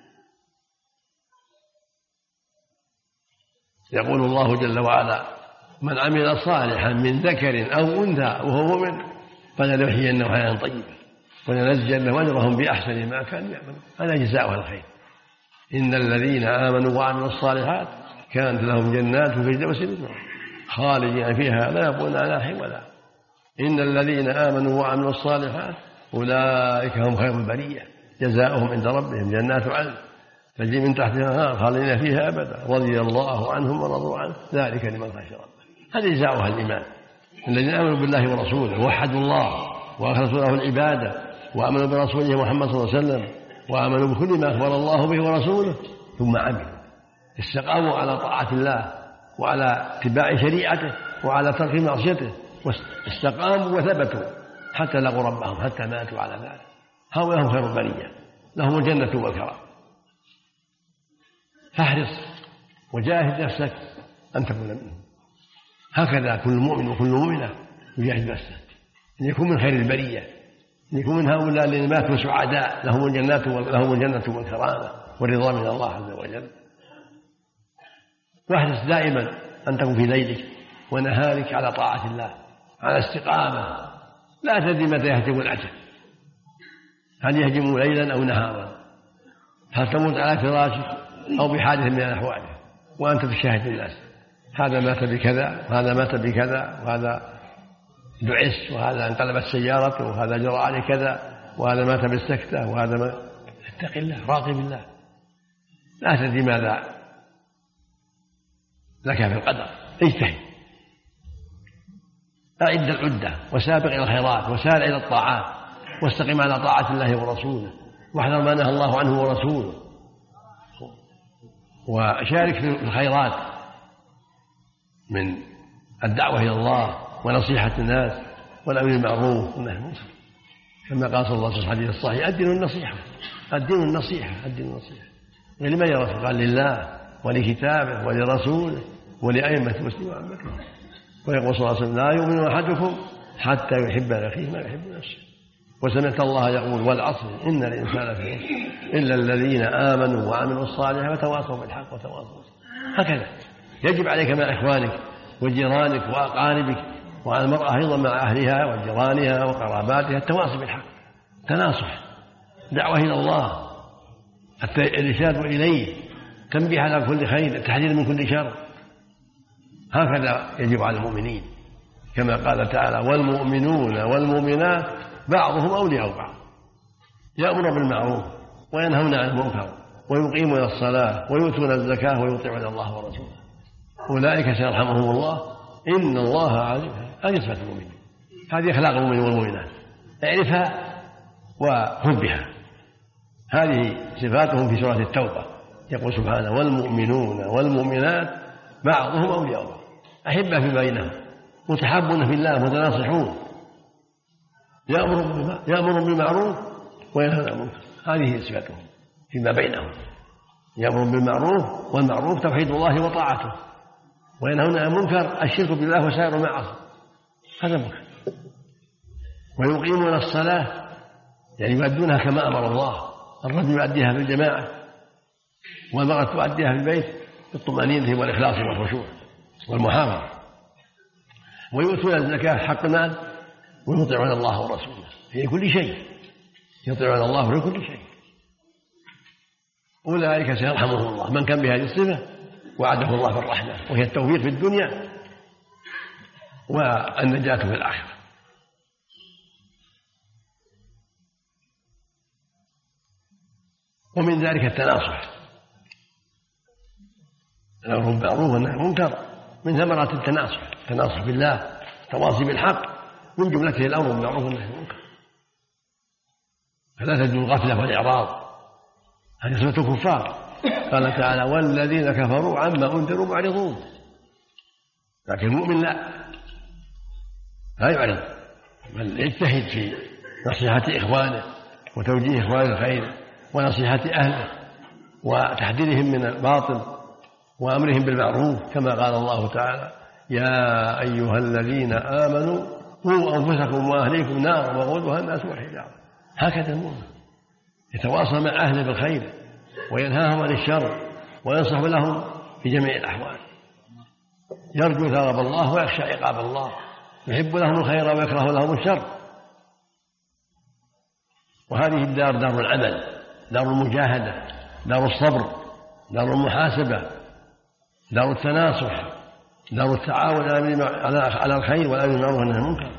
يقول الله جل وعلا من عمل صالحا من ذكر أو أنثى وهو مؤمن فلنحيينه حياة طيبة ولنجزينهم أجرهم بأحسن ما كانوا يعملون، هذا جزاء الخير. إن الذين آمنوا وعملوا الصالحات كانت لهم جنات في الفردوس نزلا خالدين فيها لا يبغون عنها حولا. إن الذين آمنوا وعملوا الصالحات أولئك هم خير البرية جزاؤهم عند ربهم جنات عدن تجري من تحتها الأنهار خالدين فيها أبدا رضي الله عنهم ورضوا عنه ذلك لمن خشي ربه. هذا جزاؤها الإيمان. الذين آمنوا بالله ورسوله ووحدوا الله وأخلصوا له العبادة وآمنوا برسوله محمد صلى الله عليه وسلم وآمنوا بكل ما أخبر الله به ورسوله ثم عملوا استقاموا على طاعة الله وعلى اتباع شريعته وعلى ترك معصيته واستقاموا وثبتوا حتى لقوا ربهم حتى ماتوا على ذلك، هؤلاء هم خير البرية لهم الجنة والكرام. فاحرص وجاهد نفسك أن تكون منهم، هكذا كل مؤمن وكل مؤمنة يجاهد نفسه أن يكون من خير البرية، أن يكون من هؤلاء الذين ماتوا سعداء لهم الجنة والكرامة والرضا من الله عز وجل. واحرص دائما أن تكون في ليلك ونهارك على طاعة الله على استقامة، لا تدري متى يهجم العجل، هل يهجم ليلا أو نهارا، هل تموت على فراشك أو بحادث من الأحوال وأنت تشاهد الناس هذا مات بكذا وهذا مات بكذا وهذا دعس وهذا انقلبت سيارته وهذا جرى عليه كذا وهذا مات بالسكتة وهذا ما. اتق الله راقب الله، لا تدري ماذا لك في القدر. اجتهد أعد العدة وسابق إلى الخيرات وسارع إلى الطاعات واستقم على طاعة الله ورسوله واحذر ما نهى الله عنه ورسوله وشارك في الخيرات من الدعوة إلى الله ونصيحة الناس والأمر بالمعروف والنهي عن المنكر، كما قال صلى الله عليه وسلم في الحديث الصحيح الدين النصيحة الدين النصيحة الدين النصيحة. ولمن يا رسول؟ قال لله ولكتابه ولرسوله ولأئمة المسلمين وعامتهم. ويقول صلى الله عليه وسلم لا يؤمن أحدكم حتى يحب لأخيه ما يحب نفسه. وسمعت الله يقول والعصر إن الإنسان في خسر إلا الذين آمنوا وعملوا الصالحات وتواصوا بالحق وتواصوا. هكذا يجب عليك مع إخوانك وجيرانك وأقاربك، وعلى المرأة أيضا مع أهلها وجيرانها وقراباتها التواصي بالحق، تناصح، دعوة إلى الله، الإرشاد إليه، تنبيه على كل خير، التحذير من كل شر. هكذا يجب على المؤمنين، كما قال تعالى: والمؤمنون والمؤمنات بعضهم أولياء بعض، يأمر بالمعروف وينهون عن المنكر ويقيمون الصلاة ويؤتون الزكاة ويطيعون الله ورسوله أولئك سيرحمهم الله إن الله عليم. هذه صفات المؤمنين، هذه أخلاق المؤمنين والمؤمنات، اعرفها وحبها. هذه صفاتهم في سورة التوبة، يقول سبحانه: والمؤمنون والمؤمنات بعضهم أولياء بعض، أحبة في بينهم، متحابون في الله، متناصحون، يأمر بالمعروف وينهى عن المنكر. هذه صفاتهم فيما بينهم، يأمر بالمعروف، والمعروف توحيد الله وطاعته، وينهون عن المنكر الشرك بالله وسائر المعاصي، هذا منكر. ويقيمون الصلاة، يعني يؤدونها كما أمر الله، الرجل يؤديها في الجماعة والمرأة تؤديها في البيت بالطمأنينة والإخلاص والخشوع والمحافظة. ويؤتون الزكاة حق المال، ويطيعون الله ورسوله في كل شيء، يطيعون الله في كل شيء. أولئك سيرحمهم الله. من كان بهذه الصفة وعده الله بالرحمة، وهي التوفيق في الدنيا والنجاة في الآخرة. ومن ذلك التناصح، الأمر بالمعروف والنهي عن المنكر من ثمرات التناصح بالله، التواصي بالحق، من جملته الأمر بالمعروف والنهي عن المنكر. فلا تجد الغفلة والإعراض، هذه صفة الكفار. قال تعالى: والذين كفروا عما أنذروا معرضون. لكن المؤمن لا يعرض، بل يجتهد في نصيحة إخوانه وتوجيه إخوان الخير ونصيحة أهله وتحذيرهم من الباطل وأمرهم بالمعروف، كما قال الله تعالى: يا أيها الذين آمنوا قوا أنفسكم وأهليكم نارا وقودها الناس والحجارة. هكذا المؤمن يتواصل مع أهله بالخير وينهاهم عن الشر وينصح لهم في جميع الأحوال، يرجو ثواب الله ويخشى عقاب الله، يحب لهم الخير ويكره لهم الشر. وهذه الدار دار العمل، دار المجاهدة، دار الصبر، دار المحاسبة، دار التناصح، دار التعاون على الخير والأمر بالمعروف والنهي عن المنكر.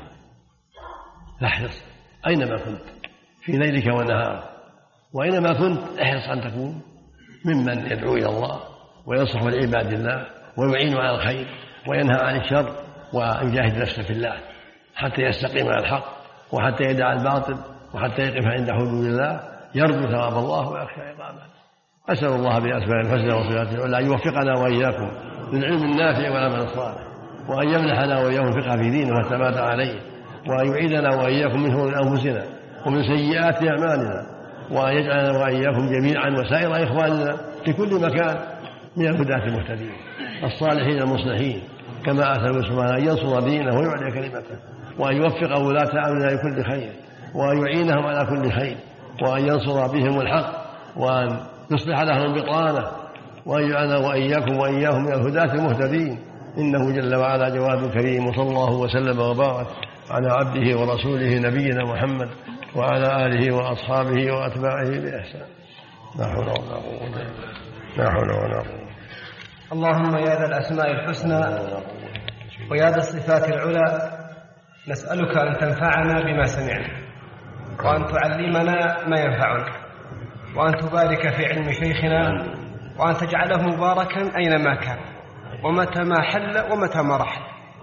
احرص أينما كنت في ليلك ونهارك، وأينما كنت احرص أن تكون ممن يدعو إلى الله وينصح لعباد الله ويعين على الخير وينهى عن الشر ويجاهد نفسه في الله حتى يستقيم على الحق وحتى يدع الباطل وحتى يقف عند حدود الله، يرجو ثواب الله ويخشى عقابه. أسأل الله بأسمائه الحسنى وصفاته العلى أن يوفقنا وإياكم للعلم النافع والعمل الصالح، وأن يمنحنا وإياكم الفقه في دينه والثبات عليه، وأن يعيذنا وإياكم من شرور أنفسنا ومن سيئات أعمالنا، وأن يجعلنا وإياكم جميعا وسائر إخواننا في كل مكان من الهداة المهتدين الصالحين المصلحين، كما أسأل سبحانه أن ينصر دينه ويعلي كلمته، وأن يوفق ولاة أمرنا لكل خير، وأن يعينهم على كل خير، وأن ينصر بهم الحق، وأن يصلح لهم بطانه، وأن يجعلنا وإياكم وإياهم من الهداة المهتدين، إنه جل وعلا جواد كريم. وصلى الله وسلم وبارك على عبده ورسوله نبينا محمد وعلى آله وأصحابه وأتباعه بإحسان. لا حول ولا قوة، لا حول ولا قوة. اللهم يا ذا الأسماء الحسنى ويا ذا الصفات العلى، نسألك أن تنفعنا بما سمعنا، وأن تعلمنا ما ينفعنا، وأن تبارك في علم شيخنا، وأن تجعله مباركا أينما كان ومتى ما حل ومتى ما رحل.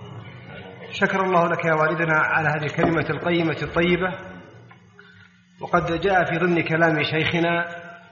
شكر الله لك يا والدنا على هذه الكلمة القيمة الطيبة. وقد جاء في ضمن كلام شيخنا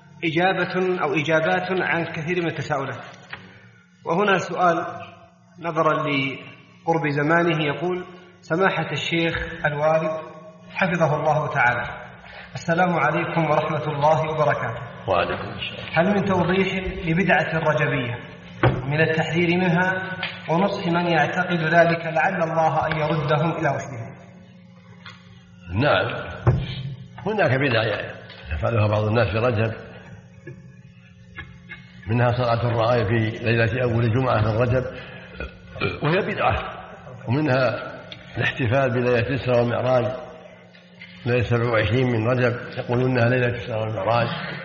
إجابات عن كثير من التساؤلات، وهنا سؤال نظرا لقرب زمانه يقول: سماحة الشيخ الوالد حفظه الله تعالى، السلام عليكم ورحمة الله وبركاته. وعليكم السلام. هل من توضيح لبدعة الرجبية من التحذير منها ونصح من يعتقد ذلك لعل الله أن يردهم إلى رشدهم؟ نعم، هناك بدع يفعلها بعض الناس في رجب منها صلاة الرغائب في ليلة أول جمعة من رجب وهي بدعة، ومنها الاحتفال بليلة الإسراء والمعراج ليلة 27 من رجب، يقولون انها ليلة الإسراء والمعراج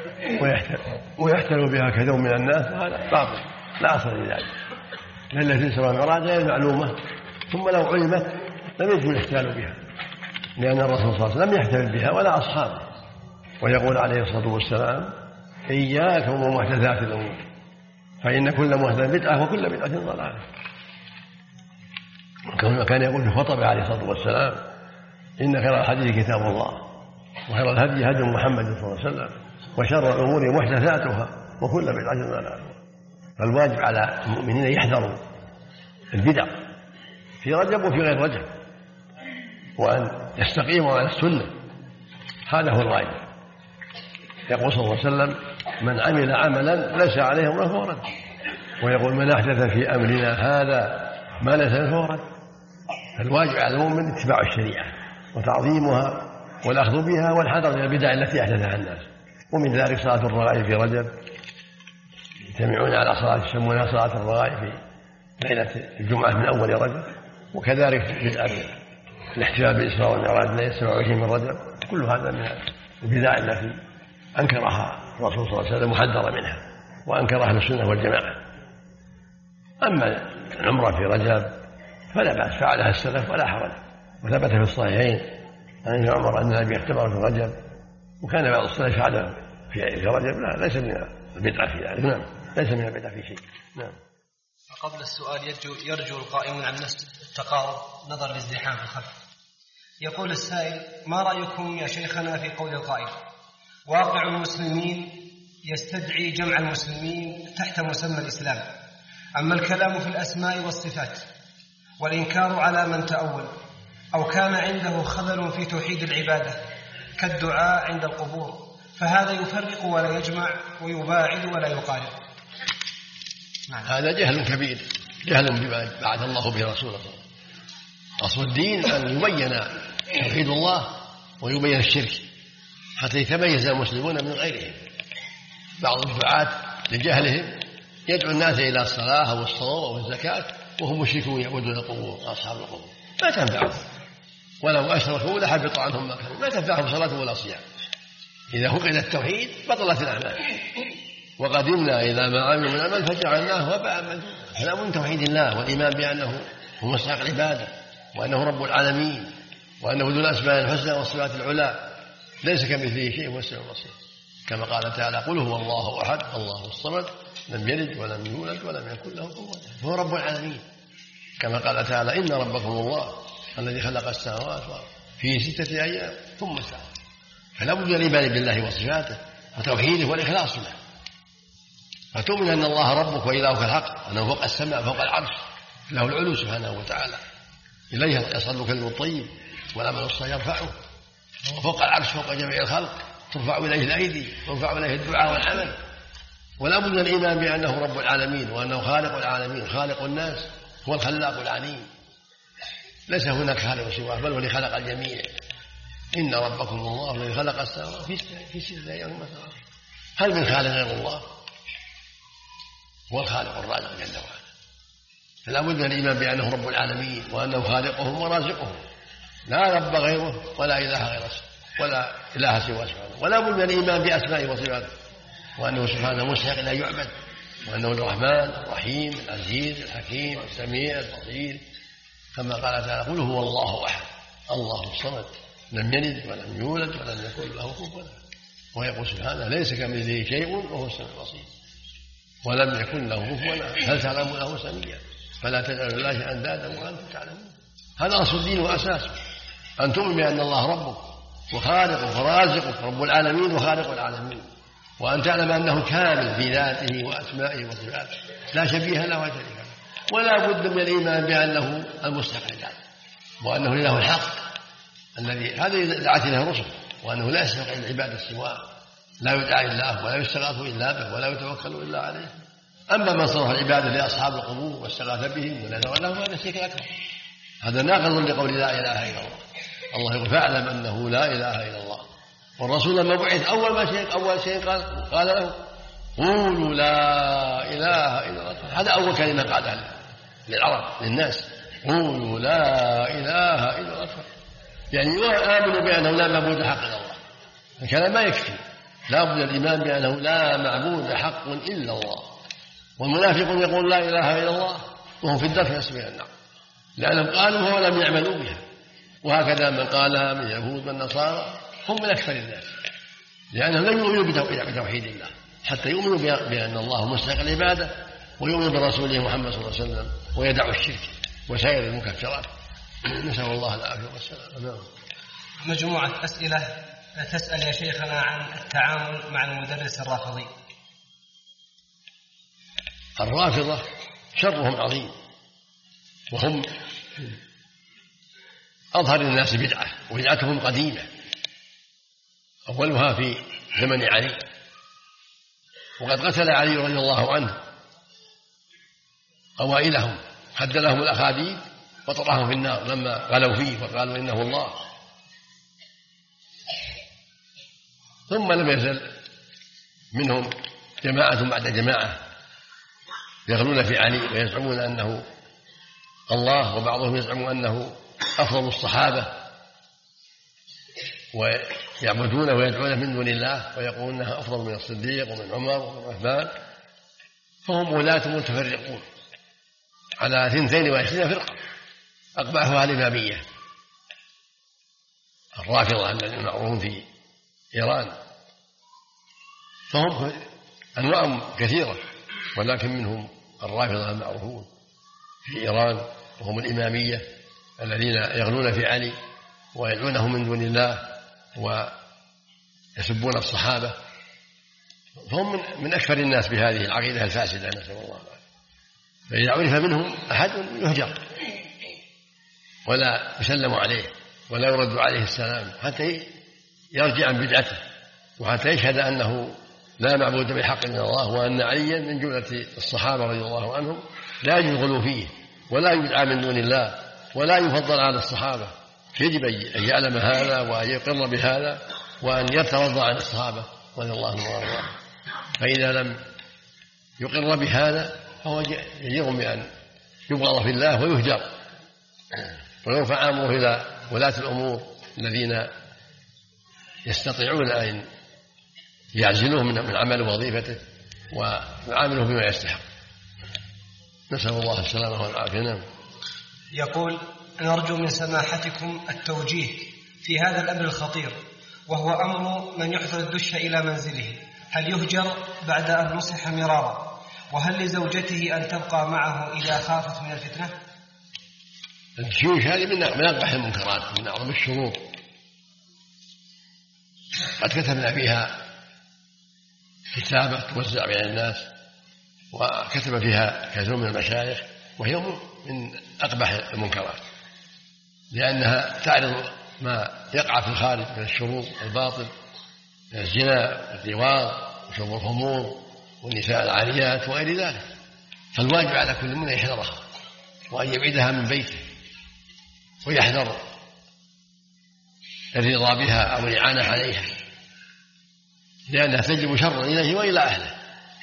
ويحتل بها كثير من الناس، وهذا باطل لا أصل لذلك. ليلة الإسراء والمعراج غير معلومة، ثم لو علمت لم يجب الاحتفال بها، لأن الرسول صلى الله عليه وسلم لم يحتفل بها ولا أصحابه، ويقول عليه الصلاة والسلام: إياكم ومحدثات الأمور فإن كل محدث بدعة وكل بدعة ضلالة. كما كان يقول في خطبه عليه الصلاة والسلام: إن خير الحديث كتاب الله، وخير الهدي هدي محمد صلى الله عليه وسلم، وشر الأمور محدثاتها وكل بدعة ضلالة. فالواجب على المؤمنين يحذروا البدع في رجب وفي غير رجب، وأن يستقيموا على السنة، هذا هو الواجب. يقول صلى الله عليه وسلم: من عمل عملا ليس عليه أمره فهو رد، ويقول: من أحدث في أمرنا هذا ما ليس منه فهو رد. فالواجب على المؤمن اتباع الشريعة وتعظيمها والأخذ بها والحذر من البدع التي أحدثها الناس. ومن ذلك صلاة الرغائب في رجب، يجتمعون على صلاة يسمونها صلاة الرغائب في ليلة الجمعة من أول رجب، وكذلك الاحتفال بالإسراء والمعراج ليلة 27 من رجب. كل هذا من البدع التي أنكرها الرسول صلى الله عليه وسلم وحذر منها، وأنكرها أهل السنة والجماعة. أما العمرة في رجب فلا بأس، فعلها السلف ولا حرج، وثبت في الصحيحين عن ابن عمر أن النبي اختبر في رجب، وكان بعض السلف فعله في رجب. لا، ليس من البدعة في ذلك. نعم، ليس من البدعة في شيء. نعم. قبل السؤال يرجو القائمون عن نفس التقارب نظر للازدحام في الخلف. يقول السائل: ما رأيكم يا شيخنا في قول القائل: واقع المسلمين يستدعي جمع المسلمين تحت مسمى الإسلام، أما الكلام في الأسماء والصفات والإنكار على من تأول أو كان عنده خلل في توحيد العبادة كالدعاء عند القبور، فهذا يفرق ولا يجمع ويباعد ولا يقارب. هذا جهل كبير، جهل بما بعث الله به رسوله. أصل الدين أن يبين توحيد الله ويبين الشرك حتى يتميز المسلمون من غيرهم. بعض الدعاة لجهلهم يدعو الناس إلى الصلاة أو الصوم أو الزكاة وهم مشركون يعبدون القبور، أصحاب القبور، ما تنفعهم، ولو أشركوا لحبط عنهم ما كانوا، ما تنفعهم صلاة ولا صيام. إذا فقد التوحيد بطلت الأعمال، وقدمنا إلى ما عملوا من عمل فجعلناه وباء منثورا. فلا بد من توحيد الله والإيمان بأنه هو مستحق العبادة، وأنه رب العالمين، وأنه ذو الأسماء الحسنى والصفات العلى، ليس كمثله شيء وهو السميع البصير. كما قال تعالى: قل هو الله أحد الله الصمد لم يلد ولم يولد ولم يكن له كفوا أحد، فهو رب العالمين. كما قال تعالى: إن ربكم الله الذي خلق السماوات والأرض في 6 أيام ثم استوى. فلا بد من الإيمان بالله وصفاته وتوحيده والإخلاص له، فتؤمن أن الله ربك وإلهك الحق، أنه فوق السماء فوق العرش، له العلو سبحانه وتعالى، إليه يصعد الكلم الطيب والعمل الصالح يرفعه، وفوق العرش فوق جميع الخلق، ترفع إليه الأيدي ويرفع إليه الدعاء والعمل. ولا بد من الإيمان بأنه رب العالمين، وأنه خالق العالمين خالق الناس، هو الخلاق العليم، ليس هناك خالق سواه بل هو اللي خلق الجميع. إن ربكم الله الذي خلق السماوات في 6 أيام ثم استوى. هل من خالق غير الله؟ هو الخالق الرازق جل وعلا. فلا بد من الإيمان بأنه رب العالمين وأنه خالقهم ورازقهم، لا رب غيره ولا إله غيره ولا إله سواه سبحانه. ولا بد من الإيمان بأسمائه وصفاته، وأنه سبحانه مستحق لا يعبد، وأنه الرحمن الرحيم العزيز الحكيم السميع البصير. كما قال تعالى: قل هو الله أحد الله الصمد لم يلد ولم يولد ولم يكن له كفوا أحد. ويقول سبحانه: ليس كمثله شيء وهو السميع البصير ولم يكن له كفوا أحد. هل تعلم له سميا؟ فلا تجعلوا لله أندادا وأنتم تعلمون. هذا أصل الدين وأساسه، أن تؤمن بأن الله ربك وخالقك ورازقك رب العالمين وخالق العالمين، وأن تعلم أنه كامل في ذاته وأسمائه وصفاته لا شبيه له ولا شريك له. ولا بد من الإيمان بأنه المستحق للعبادة، وأنه له الحق الذي هذه دعت إليه الرسل، وأنه لا يستحق العبادة سواه، لا يدعى إلا ولا يستغاث إلا به ولا يتوكل إلا عليه. أما من صرف العبادة لأصحاب القبور واستغاث بهم ونذر لهم هذا شرك أكبر، هذا ناقض لقول لا إله إلا الله. الله يقول: فاعلم أنه لا إله إلا الله. والرسول لما بعث أول شيء قال له: قولوا لا إله إلا الله. هذا أول كلمة قالها للعرب للناس، قولوا لا إله إلا الله، يعني آمنوا بأنه لا معبود حق إلا الله. الكلام ما يكفي، لا بد الإيمان بأنه لا معبود حق إلا الله. والمنافقون يقول لا إله إلا الله وهم في الدرك الأسفل من النار، لأنهم قالوها ولم يعملوا بها. وهكذا من قالها من اليهود والنصارى هم من أكثر الناس، لأنهم لم يؤمنوا بتوحيد الله حتى يؤمنوا بأن الله مستحق العبادة، ويؤمنوا برسوله محمد صلى الله عليه وسلم، ويدعوا الشرك وسائر المكفرات. نسأل الله العافية والسلام. مجموعة أسئلة تسأل يا شيخنا عن التعامل مع المدرس الرافضي. الرافضة شرهم عظيم، وهم أظهر الناس بدعة، وبدعتهم قديمة، أولها في زمن علي، وقد قتل علي رضي الله عنه أوائلهم، حد لهم الأخاديد وطرحهم في النار لما غلوا فيه وقالوا إنه الله. ثم لم يزل منهم جماعة بعد جماعة يغلون في علي ويزعمون أنه الله، وبعضهم يزعم أنه أفضل الصحابة، ويعبدونه ويدعونه من دون الله، ويقول أنها أفضل من الصديق ومن عمر ومن عثمان. فهم ولاة متفرقون على 22 فرقة، أقبحها الإمامية الرافضة الذين معروفون في إيران. فهم أنواع كثيرة، ولكن منهم الرافضة المعروفون في إيران، وهم الإمامية الذين يغلون في علي ويدعونه من دون الله ويسبون الصحابة. فهم من أكثر الناس بهذه العقيدة الفاسدة، نسأل الله العافية. فإذا عرف منهم أحد يهجر ولا يسلم عليه ولا يرد عليه السلام حتى يرجع عن بدعته، وحتى يشهد أنه لا معبود بحق إلا الله، وأن عليا من جملة الصحابة رضي الله عنهم لا يغلو فيه ولا يدعى من دون الله ولا يفضل على الصحابة. يجب أن يعلم هذا وأن يقر بهذا وأن يترضى عن الصحابة رضي الله عنهم. فإذا لم يقر بهذا فهو يجب بأن يبغض في الله ويهجر، ويرفع أمره إلى ولاة الأمور الذين يستطيعون أن يعزلوه من عمل وظيفته ويعامله بما يستحق. نسأل الله السلامة والعافية. نعم. يقول: نرجو من سماحتكم التوجيه في هذا الأمر الخطير، وهو أمر من يحضر الدش إلى منزله، هل يهجر بعد أن نصح مرارا؟ وهل لزوجته أن تبقى معه إذا خافت من الفتنة؟ الدشوش هذه من أقبح المنكرات، من أعظم الشرور. قد كتبنا فيها كتابة توزع بين الناس، وكتب فيها كثير من المشايخ، وهي من أقبح المنكرات، لأنها تعرض ما يقع في الخارج من الشرور الباطل، من الزنا واللواط وشرب الخمور والنساء العاريات وغير ذلك. فالواجب على كل من يحذرها وأن يبعدها من بيته، ويحذر الرضا بها أو الإعانة عليها، لأنها تجلب شرا إليه وإلى أهله.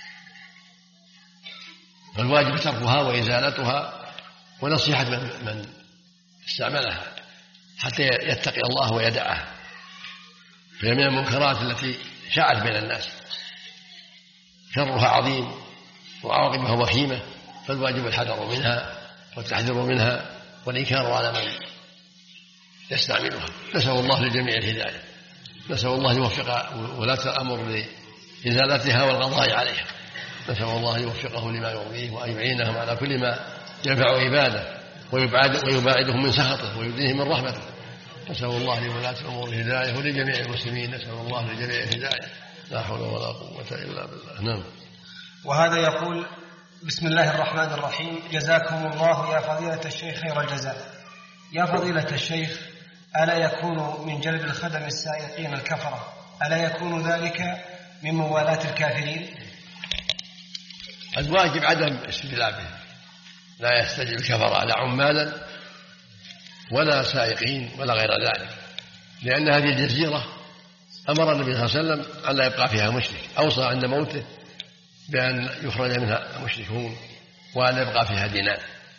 فالواجب تركها وإزالتها ونصيحة من استعملها حتى يتقي الله ويدعها، فهي من المنكرات التي شاعت بين الناس، شرها عظيم وعواقبها وخيمة، فالواجب الحذر منها والتحذير منها والإنكار على من يستعملها. نسأل الله للجميع الهداية، نسأل الله يوفق ولاة الأمر لإزالتها والقضاء عليها، نسأل الله يوفقه لما يرضيه وأن يعينهم على كل ما ينفع عباده ويباعدهم من سخطه ويبديه من رحمته. نسأل الله لولاة الأمور الهداية ولجميع المسلمين، نسأل الله لجميع الهداية، لا حول ولا قوة إلا بالله. نعم. وهذا يقول: بسم الله الرحمن الرحيم، جزاكم الله يا فضيلة الشيخ خير الجزاء. يا فضيلة الشيخ، ألا يكون من جلب الخدم السائقين الكفرة، ألا يكون ذلك من موالاة الكافرين؟ الواجب عدم استجلابه، لا يستجلب الكفرة لا عمالا ولا سائقين ولا غير ذلك، لأن هذه الجزيرة أمر النبي صلى الله عليه وسلم أن لا يبقى فيها مشرك، أوصى عند موته بأن يخرج منها المشركون وأن يبقى فيها دينار.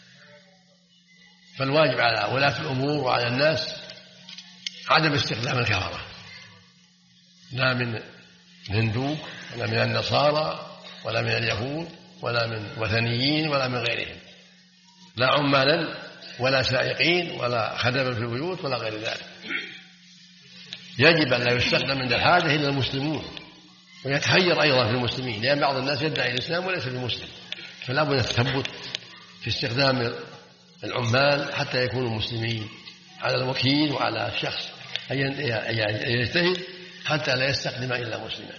فالواجب على ولاة الأمور وعلى الناس عدم استخدام الكفرة، لا من الهندوك ولا من النصارى ولا من اليهود ولا من وثنيين ولا من غيرهم، لا عمالا ولا سائقين ولا خدما في البيوت ولا غير ذلك. يجب أن لا يستخدم عند الحاجة إلا المسلمون، ويتخير أيضا في المسلمين، لأن بعض الناس يدعي الإسلام وليس بمسلم، فلا بد التثبت في استخدام العمال حتى يكونوا مسلمين، على الوكيل وعلى الشخص أن يجتهد حتى لا يستخدم إلا مسلما،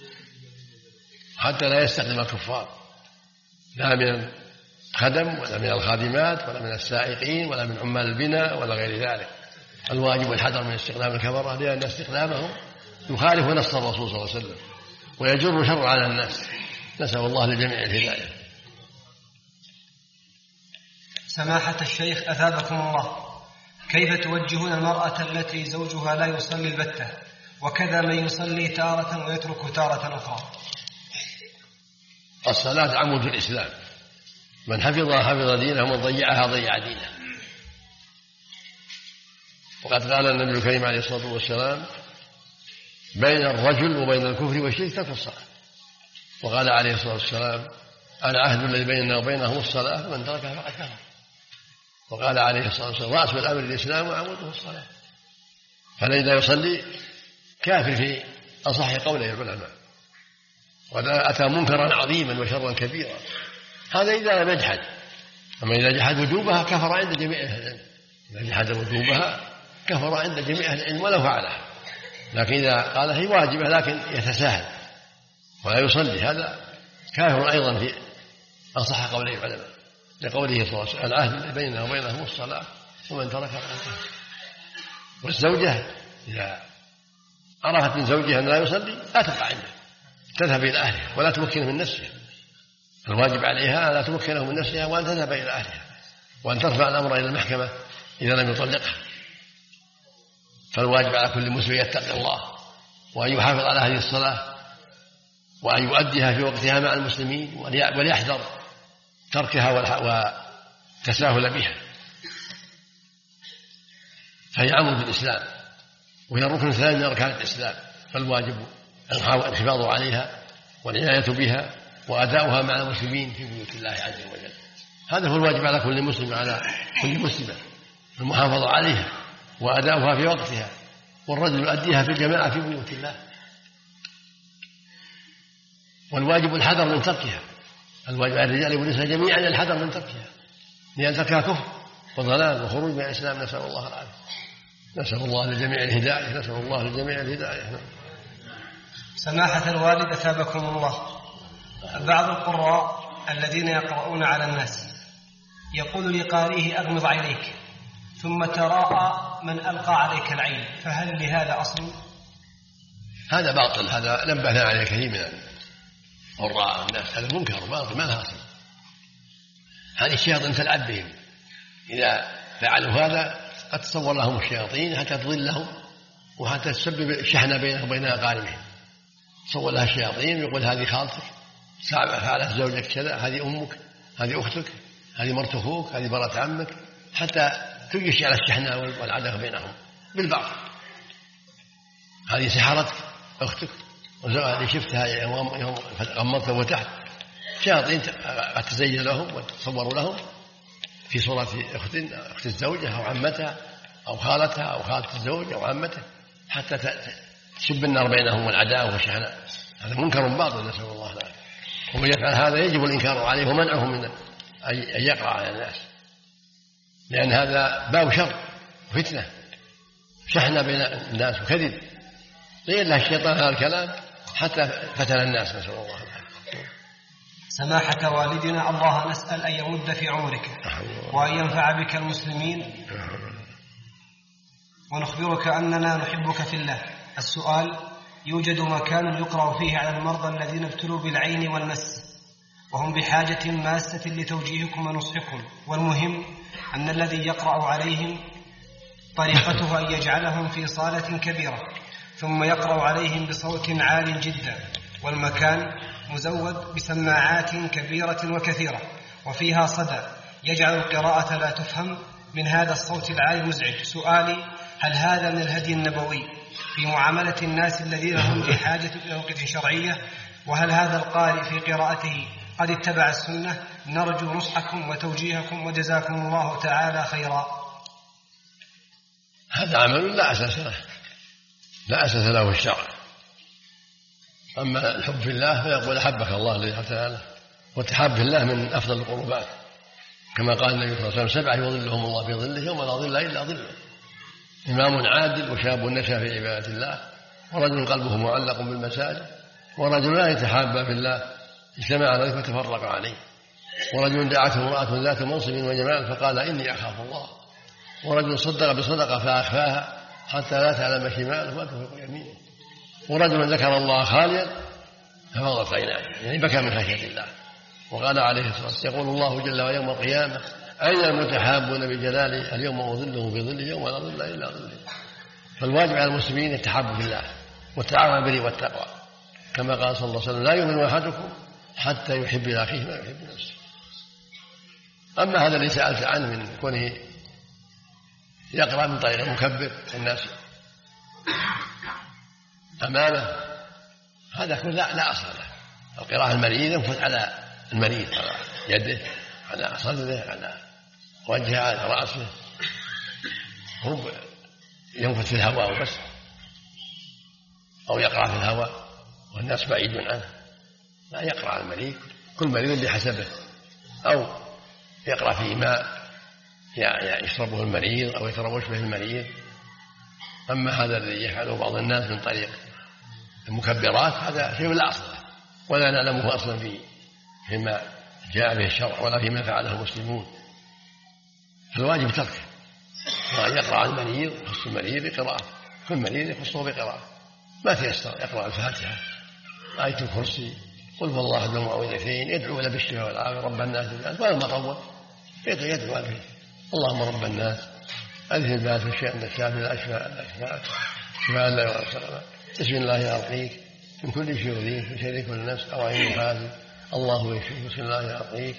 حتى لا يستخدم الكفار، لا من الخدم ولا من الخادمات ولا من السائقين ولا من عمال البناء ولا غير ذلك. الواجب الحذر من استخدام الكفرة، لأن استخدامهم يخالف نص الرسول صلى الله عليه وسلم ويجر شر على الناس. نسأل الله لجميع الهداية. سماحة الشيخ أثابكم الله، كيف توجهون المرأة التي زوجها لا يصلي البتة، وكذا من يصلي تارة ويترك تارة أخرى؟ الصلاة عمود الإسلام، من حفظها حفظ دينه ومن ضيعها ضيع دينه. وقد قال النبي الكريم عليه الصلاة والسلام: بين الرجل وبين الكفر والشرك ترك الصلاة. وقال عليه الصلاة والسلام: العهد الذي بيننا وبينهم الصلاة، ومن تركها فقد كفر. وقال عليه الصلاة والسلام: رأس الأمر الإسلام وعموده الصلاة. فالذي لا يصلي كافر في أصح قوله العلماء، وأتى منكرا عظيما وشرا كبيرا. هذا إذا لم يجحد، أما إذا جحد وجوبها كفر عند جميع أهل العلم. إذا جحد وجوبها كفر عند جميع أهل العلم ولو فعلها. لكن إذا قال هي واجبة لكن يتساهل ولا يصلي، هذا كافر أيضا في أصح قوله العلماء، لقوله صلى الله عليه وسلم: العهد بيننا وبينهم الصلاة، ومن تركها فقد كفر. والزوجة إذا عرفت من زوجها أن لا يصلي لا تبقى عنده، تذهب إلى أهلها ولا تمكنه من نفسها. الواجب عليها لا تمكنه من نفسها، وأن تذهب إلى أهلها، وأن ترفع الأمر إلى المحكمة إذا لم يطلقها. فالواجب على كل مسلم يتقي الله وأن يحافظ على هذه الصلاة وأن يؤديها في وقتها مع المسلمين، وليحذر تركها والتساهل بها، فهي عمود الإسلام وهي الركن الثاني من أركان الإسلام. فالواجب الحفاظ عليها والعناية بها وأداؤها مع المسلمين في بيوت الله عز وجل. هذا هو الواجب على كل مسلم، على كل مسلمة، المحافظة عليها وأداؤها في وقتها، والرجل يؤديها في الجماعة في بيوت الله. والواجب الحذر من تركها، الواجب على الرجال والنساء جميعا الحذر من تركها، لأن تركها كفر وضلال وخروج من الإسلام. نسأل الله العافية، نسأل الله لجميع الهداية، نسأل الله لجميع الهداية. سماحة الوالد أثابكم الله، بعض القراء الذين يقرؤون على الناس يقول لقارئه: أغمض عينيك، ثم تراءى من ألقى عليك العين، فهل لهذا أصل؟ هذا باطل، هذا نبهنا عليه كثير من قراء الناس، هذا منكر باطل ما له أصل. هذه الشياطين تلعب بهم، إذا فعلوا هذا قد تصور لهم الشياطين حتى تضلهم وحتى تسبب شحنة بينهم وبين أقاربهم. تصور لها الشياطين ويقول: هذه خالتك، فعلت زوجك كذا، هذه أمك، هذه أختك، هذه مرت أخوك، هذه مرت عمك، حتى تجيش على الشحنة والعداوة بينهم بالبعض. هذه سحرتك أختك، وهذه شفتها يوم غمضت وتحت. شياطين قد تزين لهم وتصوروا لهم في صورة أخت الزوجة أو عمتها أو خالتها أو خالة الزوج أو عمته، حتى تشب النار بينهم والعداوة والشحنة. هذا منكر باطل، نسأل الله العافية. ومن يفعل هذا يجب الإنكار عليه ومنعه من أن يقرأ على الناس، لأن هذا باب شر وفتنة، شحنة بين الناس وكذب. زين له الشيطان هذا الكلام حتى فتن الناس، نسأل الله العافية. سماحة والدنا، الله نسأل أن يمد في عمرك وأن ينفع بك المسلمين، ونخبرك أننا نحبك في الله. السؤال: يوجد مكان يقرأ فيه على المرضى الذين ابتلوا بالعين والمس، وهم بحاجة ماسة لتوجيهكم ونصحكم، والمهم أن الذي يقرأ عليهم طريقته أن يجعلهم في صالة كبيرة ثم يقرأ عليهم بصوت عال جدا، والمكان مزود بسماعات كبيرة وكثيرة وفيها صدى يجعل القراءة لا تفهم من هذا الصوت العالي المزعج. سؤالي: هل هذا من الهدي النبوي في معاملة الناس الذين هم بحاجة إلى وقت شرعية؟ وهل هذا القارئ في قراءته قد اتبع السنة؟ نرجو نصحكم وتوجيهكم وجزاكم الله تعالى خيرا. هذا عمل لا أساس له في الشرع. أما الحب في الله فيقول أحبك الله الذي تعالى، والتحاب في الله من أفضل القربات، كما قال النبي صلى الله عليه وسلم: 7 يظلهم الله في ظله يوم لا ظل إلا ظله: إمام عادل، وشاب نشأ في عبادة الله، ورجل قلبه معلق بالمساجد، ورجلان يتحابا في الله اجتمعا عليه وتفرقا عليه، ورجل دعته امرأة ذات منصب وجمال فقال: إني أخاف الله، ورجل صدق بصدقة فأخفاها حتى لا تعلم شماله ما تنفق يمينه، ورجل ذكر الله خاليا ففاضت عيناه، يعني بكى من خشية الله. وقال عليه الصلاة والسلام: يقول الله جل وعلا يوم القيامة: أين المتحابون بجلالي؟ اليوم أظلهم في ظله يوم لا ظل إلا ظله. فالواجب على المسلمين التحاب في الله والتعاون بالبر والتقوى، كما قال صلى الله عليه وسلم: لا يؤمن أحدكم حتى يحب لأخيه ما يحب لنفسه. أما هذا اللي سألت عنه من كونه يقرأ من طريق المكبر الناس أمامه، هذا كله لا أصل له. القراءة المريض ينفث على المريض، على يده، على صدره، على وجهه، على رأسه، هو ينفث في الهواء بس، أو يقرأ في الهواء والناس بعيد عنه. لا، يقرأ على المريض، كل مريض بحسبه، أو يقرأ في ماء يشربه المريض أو يتروش به المريض. أما هذا الذي يفعله بعض الناس من طريق المكبرات هذا شيء لا أصل له، ولا نعلمه أصلا فيما جاء به الشرع ولا فيما فعله المسلمون. فالواجب تركه، وأن يقرأ على المريض يخص المريض بقراءة، كل مريض يخصه بقراءة، ما تيسر يقرأ الفاتحة، آية الكرسي، قل هو الله أحد المعوذتين، يدعو له بالشفاء والعافية، رب الناس ولما طول يدعو به: اللهم رب الناس أذهب الباس والشأن الشافي لا أشفاء شفاء لا يغادر سقما، بسم الله أرقيك من كل شيء يؤذيك من شر كل نفس أو عين حاسد، الله يشفيك، بسم الله أرقيك،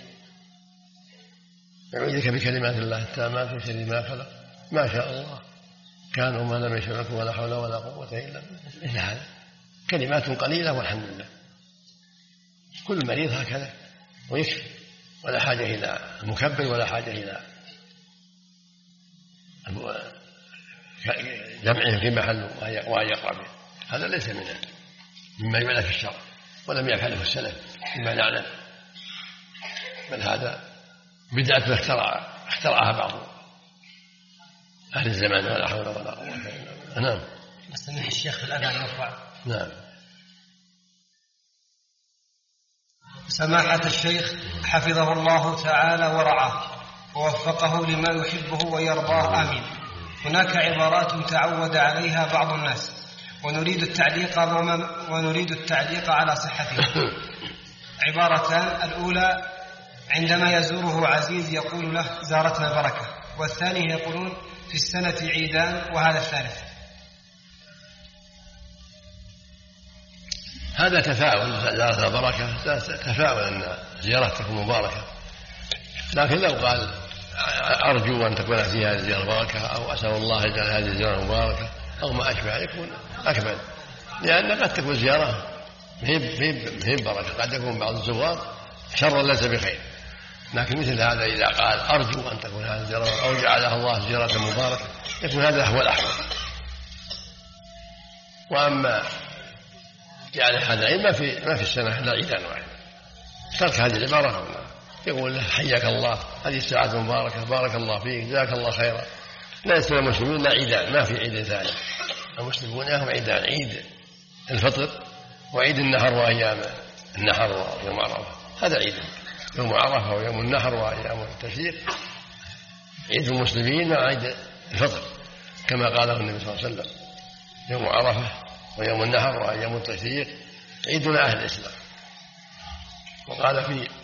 يعوذك بكلمات الله التامات من شر ما خلق، ما شاء الله كان وما لم يشاء ولا حول ولا قوة إلا بالله. مثل هذا كلمات قليلة والحمد لله. كل مريض هكذا ويكفي، ولا حاجة إلى المكبر ولا حاجة إلى جمعه في محل وأن يقرأ به. هذا ليس مما يعلى في الشرع، ولم يفعله السلف فيما نعلم، بل هذا بدعة اخترعها بعض أهل الزمان، ولا حول ولا قوة إلا بالله. نعم. استمع الشيخ في الأذان يرفع. نعم. سماحة الشيخ حفظه الله تعالى ورعاه ووفقه لما يحبه ويرضاه، آمين. هناك عبارات تعود عليها بعض الناس ونريد التعليق على صحتها. عبارتان: الأولى عندما يزوره عزيز يقول له زارتنا بركة، والثانية يقولون في السنة عيدان، وهذا الثالث. هذا تفاؤل، زارتنا بركة، تفاؤل أن زيارته تكون مباركة، لكن لو قال أرجو أن تكون في هذه الزيارة بركة، أو أسأل الله يجعل هذه الزيارة مباركة، أو ما أشبه، يكون أكمل، لأن قد تكون زيارة مهي بركة، قد يكون بعض الزوار شرا ليس بخير. لكن مثل هذا إذا قال أرجو أن تكون هذه الزيارة أو جعلها الله زيارة مباركة، يكون هذا هو الأحوال. وأما يعني هذا عيد ما في السنة إلا عيدان واحد، ترك هذه العبارة يقول له حياك الله، هذه الساعة مباركة، بارك الله فيك، جزاك الله خيرا. ليس المسلمين لا عيدان، ما في عيد ثاني. المسلمون لهم عيدان: عيد الفطر وعيد النحر وأيام النحر ويوم عرفة، هذا عيد يوم عرفة ويوم النحر وأيام التشريق. عيد المسلمين مع عيد الفطر كما قاله النبي صلى الله عليه وسلم: يوم عرفة ويوم النحر وأيام التشريق عيدنا أهل الإسلام. وقال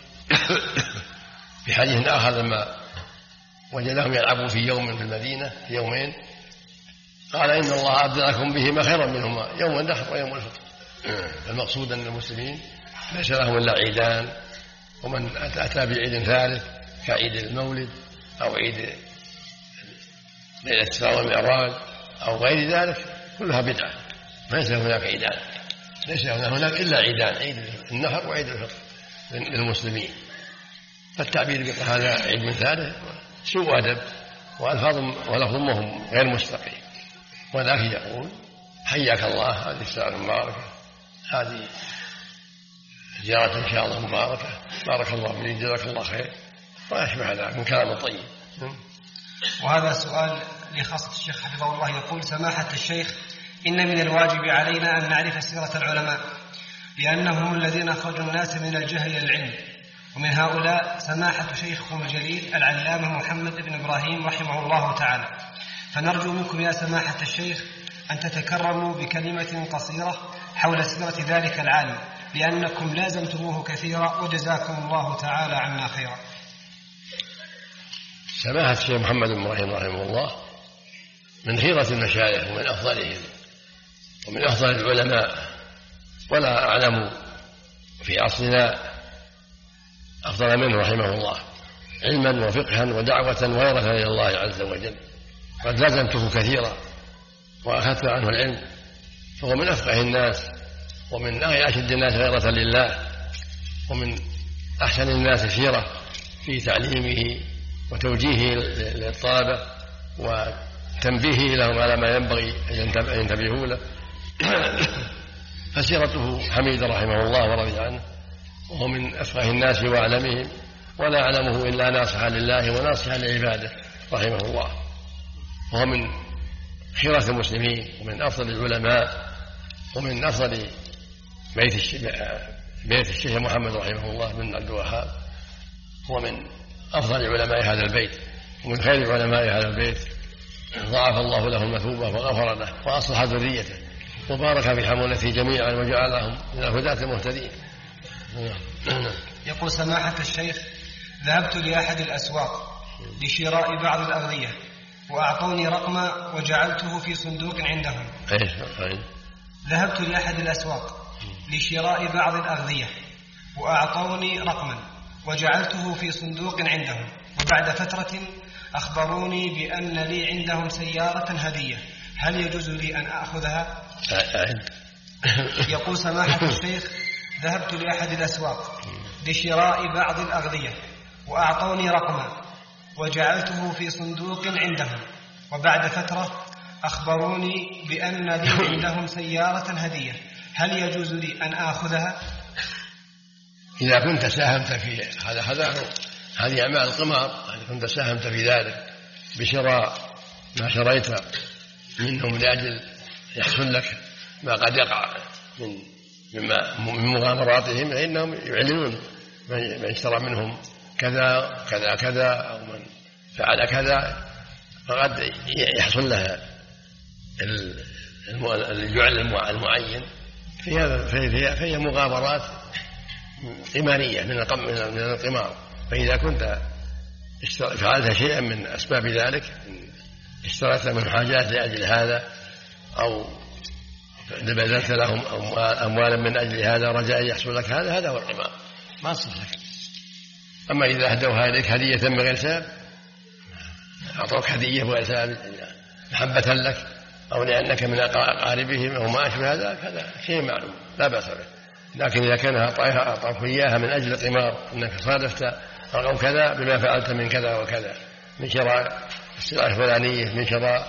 في حديث آخر لما وجدهم يلعبوا في يوم في المدينة في يومين، قال: إن الله أبدلكم بهما خيرا منهما، يوم النحر ويوم الفطر. المقصود أن المسلمين ليس لهم إلا عيدان، ومن أتى بعيد ثالث كعيد المولد أو عيد ليلة الإسراء والمعراج أو غير ذلك كلها بدعة. ليس هناك عيدان، ليس هناك إلا عيدان، عيد النحر وعيد الفطر للمسلمين. فالتعبير بهذا عيد من ثالث سوء أدب وألفاظ ولفظهم غير مستقيم. ولكن يقول حياك الله، هذه الساعة المباركة، هذه زيارة إن شاء الله مباركة، بارك الله فيك، جزاك الله خير، ويشبه ذلك من كلام طيب. وهذا سؤال لخاصة الشيخ حفظه الله، يقول سماحة الشيخ: إن من الواجب علينا أن نعرف سيرة العلماء لأنهم الذين أخرجوا الناس من الجهل إلى العلم، ومن هؤلاء سماحة شيخكم الجليل العلامة محمد بن إبراهيم رحمه الله تعالى. فنرجو منكم يا سماحة الشيخ أن تتكرموا بكلمة قصيرة حول سيرة ذلك العالم، لأنكم لازمتموه كثيرا، وجزاكم الله تعالى عنا خيرا. سماحة الشيخ محمد بن إبراهيم رحمه الله من خيرة المشايخ ومن أفضلهم ومن أفضل العلماء، ولا أعلم في عصرنا أفضل منه رحمه الله علما وفقها ودعوة وغيرة إلى الله عز وجل. قد لازمته كثيرا وأخذت عنه العلم، فهو من أفقه الناس ومن أشد الناس غيرة لله، ومن أحسن الناس سيرة في تعليمه وتوجيهه للطلبة وتنبيهه لهم على ما ينبغي أن ينتبهوا له. فسيرته حميدة رحمه الله ورضي عنه، وهو من أفقه الناس وأعلمهم، ولا أعلمه إلا ناصحا لله وناصحا لعباده رحمه الله. وهو من خيرة المسلمين ومن أفضل العلماء ومن أفضل بيت الشيخ محمد رحمه الله بن عبد الوهاب، هو من أفضل علماء هذا البيت ومن خير علماء هذا البيت. ضاعف الله له المثوبة وغفر له وأصلح ذريته وبارك في حمولته جميعا وجعلهم من الهداة المهتدين. يقول سماحة الشيخ: ذهبت لأحد الأسواق لشراء بعض الأغذية وأعطوني رقما وجعلته في صندوق عندهم. ذهبت لأحد الأسواق لشراء بعض الأغذية وأعطوني رقما وجعلته في صندوق عندهم، وبعد فترة أخبروني بأن لي عندهم سيارة هدية، هل يجوز لي أن أخذها؟ يقول سماحة الشيخ: ذهبت لأحد الأسواق لشراء بعض الأغذية وأعطوني رقما وجعلته في صندوق عندهم، وبعد فترة أخبروني بأن لي عندهم سيارة هدية، هل يجوز لي أن آخذها؟ إذا كنت ساهمت في هذه أعمال القمار، إذا كنت ساهمت في ذلك بشراء ما شريت منهم لأجل يحصل لك ما قد يقع من مغامراتهم، فإنهم يعلنون من اشترى منهم كذا كذا كذا أو من فعل كذا، فقد يحصل لها الجعل المعين فهي مغامرات قمارية من القمار. فإذا كنت فعلت شيئا من أسباب ذلك، اشتريت من حاجات لأجل هذا أو بذلت لهم أموالا من أجل هذا رجاء يحصل لك هذا هو القمار، ما صح لك. أما إذا أهدوها إليك هدية بغير سبب، أعطوك هدية بغير سبب محبة لك أو لأنك من أقاربهم أو ما أشبه هذا شيء معلوم لا بأس به. لكن إذا كان أعطاك إياها من أجل القمار، أنك صادفت رقم كذا بما فعلت من كذا وكذا، من شراء السلعة الفلانية، من شراء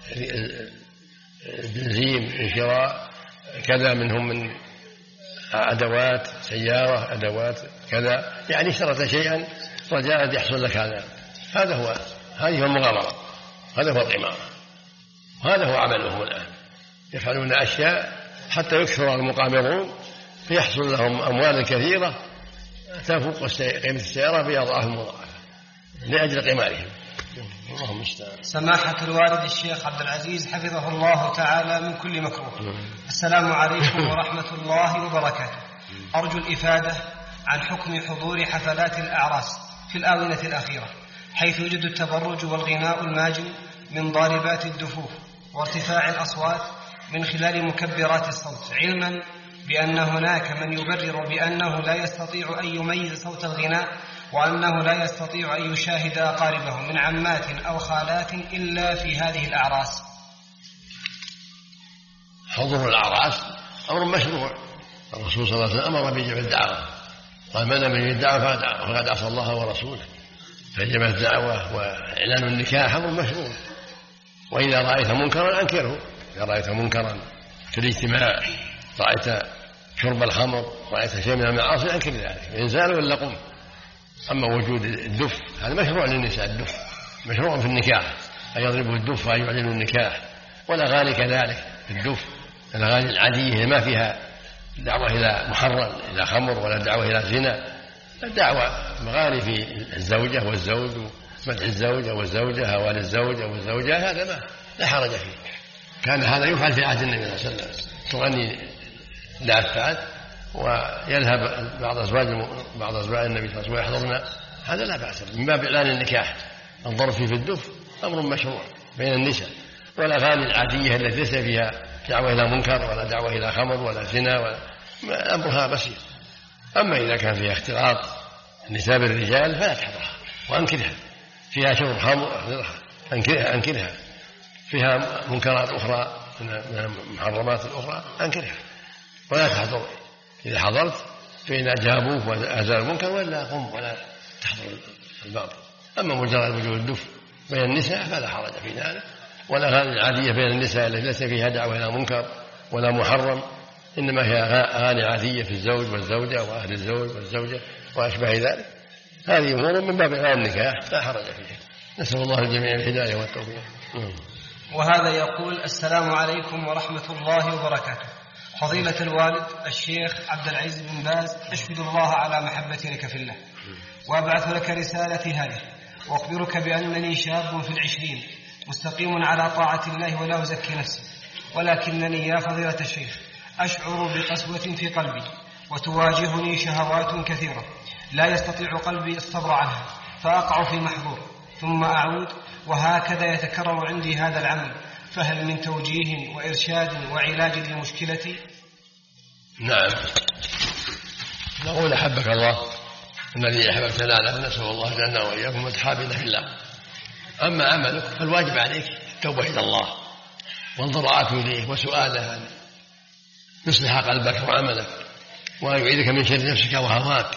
بنزين، من شراء كذا منهم من أدوات سيارة، أدوات كذا، يعني اشتريت شيئا رجاء يحصل لك هذه هو المغامرة، هذا هو القمار، هذا هو عملهم الآن. يفعلون أشياء حتى يكثر المقامرون فيحصل لهم أموال كثيرة تفوق قيمة السيارة بأضعاف مضاعفة لأجل قمارهم. اللهم استعان. سماحة الوالد الشيخ عبد العزيز حفظه الله تعالى من كل مكروه. السلام عليكم ورحمة الله وبركاته. أرجو الإفادة عن حكم حضور حفلات الأعراس في الآونة الأخيرة، حيث يوجد التبرج والغناء الماجن من ضاربات الدفوف وارتفاع الأصوات من خلال مكبرات الصوت، علما بأن هناك من يبرر بأنه لا يستطيع أن يميز صوت الغناء، وأنه لا يستطيع أن يشاهد أقاربه من عمات أو خالات إلا في هذه الأعراس. حضور الأعراس أمر مشروع، الرسول صلى الله عليه وسلم أمر بجمع الدعوة، قال من لم يجب الدعوة فقد عصى الله ورسوله، فجمع الدعوة وإعلان النكاح أمر مشروع. وإذا رأيت منكرا أنكره، إذا رأيت منكرا في الاجتماع، رأيت شرب الخمر، رأيت شيء من المعاصي أنكر ذلك، إنسان ولا قم. أما وجود الدف هذا مشروع للنساء، الدف مشروع في النكاح، أن يضربوا الدف وأن يعلنوا النكاح، والأغاني كذلك في الدف، الأغاني العادية ما فيها دعوة إلى محرم إلى خمر ولا دعوة إلى زنا، الدعوة مغاني في الزوجة والزوج، مدح الزوجة والزوجة، هوان الزوجة والزوجة، هذا لا حرج فيه. كان هذا يفعل في عهد النبي صلى الله عليه وسلم، تغني دافات ويذهب بعض أزواج النبي صلى الله عليه وسلم ويحضرن، هذا لا بأس، من باب إعلان النكاح. الضرب في الدف أمر مشروع بين النساء، والأغاني العادية التي ليس فيها دعوة إلى منكر ولا دعوة إلى خمر ولا زنا ولا أمرها بسيط. أما إذا كان فيها اختلاط النساء بالرجال فلا تحضرها وأنكرها، فيها شرب خمر أنكرها، فيها منكرات أخرى من المحرمات الأخرى أنكرها ولا تحضر. إذا حضرت فإن أجابوك وأزال المنكر ولا قم ولا تحضر الباطل. أما مجرد وجود الدف بين النساء فلا حرج في ذلك، والأغاني العادية بين النساء التي ليس فيها دعوة إلى منكر ولا محرم، إنما هي أغاني عادية في الزوج والزوجة وأهل الزوج والزوجة وأشبه ذلك، هذه أمور من باب إعلان النكاح لا حرج فيها. نسأل الله الجميع الهداية والتوفيق. وهذا يقول: السلام عليكم ورحمة الله وبركاته. فضيلة الوالد الشيخ عبد العزيز بن باز، أشهد الله على محبتي لك في الله، وأبعث لك رسالتي هذه، وأخبرك بأنني شاب في العشرين مستقيم على طاعة الله ولا أزكي نفسي، ولكنني يا فضيلة الشيخ أشعر بقسوة في قلبي، وتواجهني شهوات كثيرة لا يستطيع قلبي الصبر عنها، فأقع في محظور ثم أعود، وهكذا يتكرر عندي هذا العمل، فهل من توجيه وإرشاد وعلاج لمشكلتي؟ نعم، نقول أحبك الله الذي أحببتنا له، نسأل الله جعلنا وإياكم متحابين في الله. أما عملك فالواجب عليك التوبة إلى الله والضراعة إليه وسؤاله أن يصلح قلبك وعملك وأن يعيذك من شر نفسك وهواك.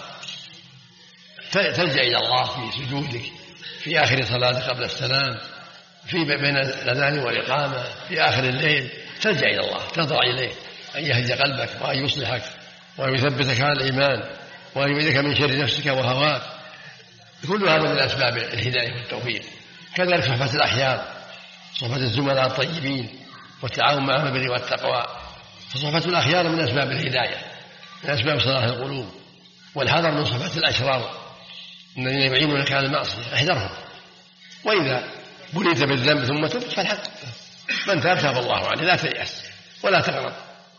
تلجأ إلى الله في سجودك، في آخر صلاتك قبل السلام، في بين الأذان والإقامة، في آخر الليل، تلجأ إلى الله، تضرع إليه أن يهدي قلبك وأن يصلحك وأن يثبتك على الإيمان وأن يعيذك من شر نفسك وهواك. كل هذا من أسباب الهداية والتوفيق. كذلك صحبة الأخيار، صحبة الزملاء الطيبين والتعاون معهم بالبر والتقوى، فصحبة الأخيار من أسباب الهداية، من أسباب صلاح القلوب. والحذر من صحبة الأشرار الذين يعينونك على المعصية، احذرهم. وإذا بليت بالذنب ثم تبت فالحق، من تاب تاب الله عليه، لا تيأس ولا تغرب،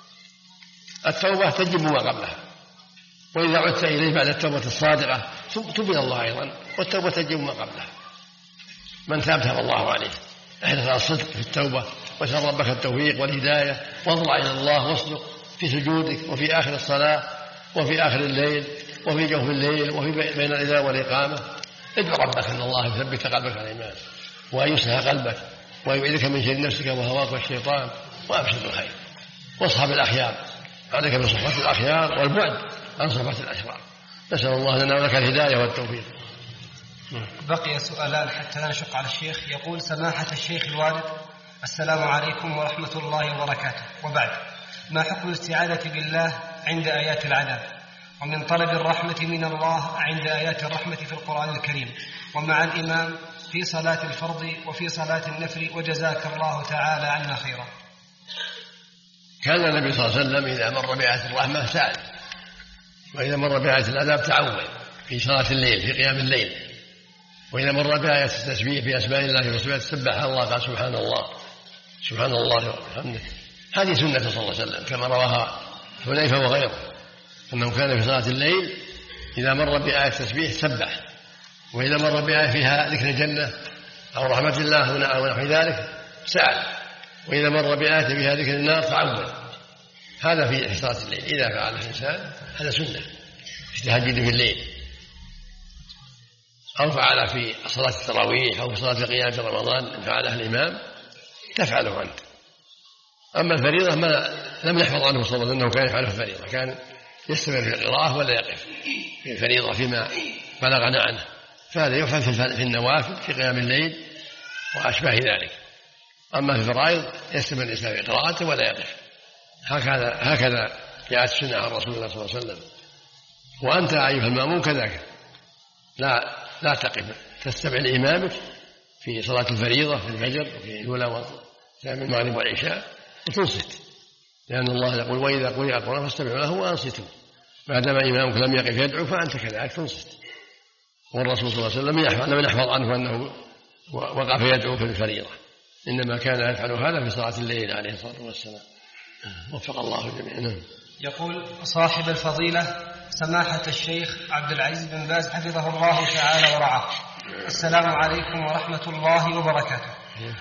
التوبة تجب ما قبلها، وإذا عدت إليه بعد التوبة الصادقة تب إلى الله أيضا، والتوبة تجب ما قبلها. من تاب تاب الله عليه. احرص على الصدق في التوبة، واسأل ربك التوفيق والهداية، واضرع إلى الله واصدق في سجودك وفي آخر الصلاة وفي آخر الليل وفي جوف الليل وفي بين الإذان والإقامة. ادعو ربك أن الله يثبت قلبك على الإيمان وأن يصلح قلبك وأن يعيذك من شر نفسك وهواك والشيطان، وأبشر بالخير. واصحب الأخيار، عليك بصحبة الأخيار والبعد عن صحبة الأشرار. نسأل الله لنا ولك الهداية والتوفيق. بقي سؤالان حتى لا نشق على الشيخ. يقول: سماحة الشيخ الوالد، السلام عليكم ورحمة الله وبركاته، وبعد، ما حكم الاستعاذة بالله عند آيات العذاب، ومن طلب الرحمة من الله عند آيات الرحمة في القرآن الكريم، ومع الإمام في صلاة الفرض وفي صلاة النفل، وجزاك الله تعالى عنا خيرا. كان النبي صلى الله عليه وسلم إذا مر بآية الرحمة سأل، وإذا مر بآية العذاب تعوذ في صلاة الليل في قيام الليل، وإذا مر بآية التسبيح في أسماء الله وصفاته سبح الله قال سبحان الله سبحان الله وبحمده. هذه سنة صلى الله عليه وسلم كما رواها حذيفة وغيره، أنه كان في صلاة الليل إذا مر بآية التسبيح سبح، وإذا مر بآية فيها ذكر الجنة أو رحمة الله أو نحو ذلك سأل، وإذا مر بآية فيها ذكر النار تعوذ. هذا في صلاة الليل إذا فعل الإنسان هذا سنة التهجد في الليل، أو فعل في صلاة التراويح أو في صلاة قيام رمضان إن فعلها الإمام تفعله أنت. أما الفريضة ما لم نحفظ عنه صلى الله عليه وسلم أنه كان يفعله في الفريضة، كان يستمر في القراءة ولا يقف في الفريضة فيما بلغنا عنه، فهذا يفعل في النوافل في قيام الليل وأشباه ذلك. أما في الفرائض يستمر الإنسان في قراءته ولا يقف. هكذا جاءت السنة عن رسول الله صلى الله عليه وسلم. وأنت أيها المأموم كذلك لا تقف، تستمع لإمامك في صلاة الفريضة في الفجر وفي الأولى والثانية المغرب والعشاء وتنصت، لأن الله يقول وإذا قرئ القرآن فاستمعوا له وأنصتوا. بعدما إمامك لم يقف يدعو فأنت كذلك تنصت. والرسول صلى الله عليه وسلم لم يحفظ عنه أنه وقف يدعو في الفريضة، إنما كان يفعل هذا في صلاة الليل عليه الصلاة والسلام. وفق الله الجميع. يقول صاحب الفضيلة سماحة الشيخ عبد العزيز بن باز حفظه الله تعالى ورعاه: السلام عليكم ورحمة الله وبركاته.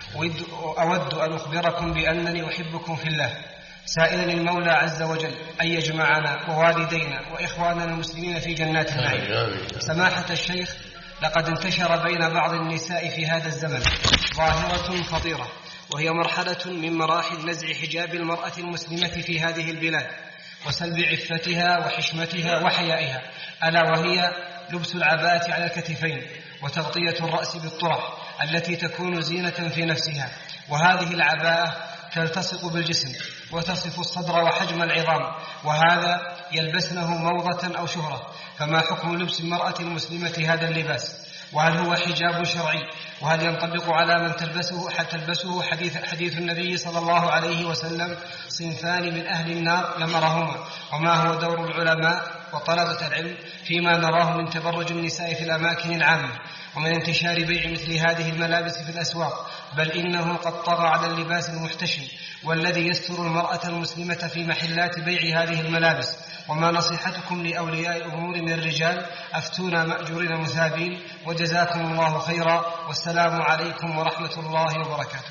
أود أن أخبركم بأنني أحبكم في الله، سائلا المولى عز وجل أن يجمعنا ووالدينا وإخواننا المسلمين في جنات النعيم. سماحة الشيخ، لقد انتشر بين بعض النساء في هذا الزمن ظاهرة خطيرة، وهي مرحلة من مراحل نزع حجاب المرأة المسلمة في هذه البلاد وسلب عفتها وحشمتها وحيائها، ألا وهي لبس العباءة على الكتفين وتغطية الرأس بالطرح التي تكون زينة في نفسها. وهذه العباءة تلتصق بالجسم وتصف الصدر وحجم العظام، وهذا يلبسنه موضة أو شهرة. فما حكم لبس المرأة المسلمة هذا اللباس؟ وهل هو حجاب شرعي؟ وهل ينطبق على من تلبسه حديث النبي صلى الله عليه وسلم: صنفان من أهل النار لم أرهما؟ وما هو دور العلماء وطلبة العلم فيما نراه من تبرج النساء في الأماكن العامة ومن انتشار بيع مثل هذه الملابس في الأسواق؟ بل إنه قد طغى على اللباس المحتشم والذي يستر المرأة المسلمة في محلات بيع هذه الملابس. وما نصيحتكم لأولياء الأمور من الرجال؟ أفتونا مأجورين مثابين، وجزاكم الله خيرا، والسلام عليكم ورحمة الله وبركاته.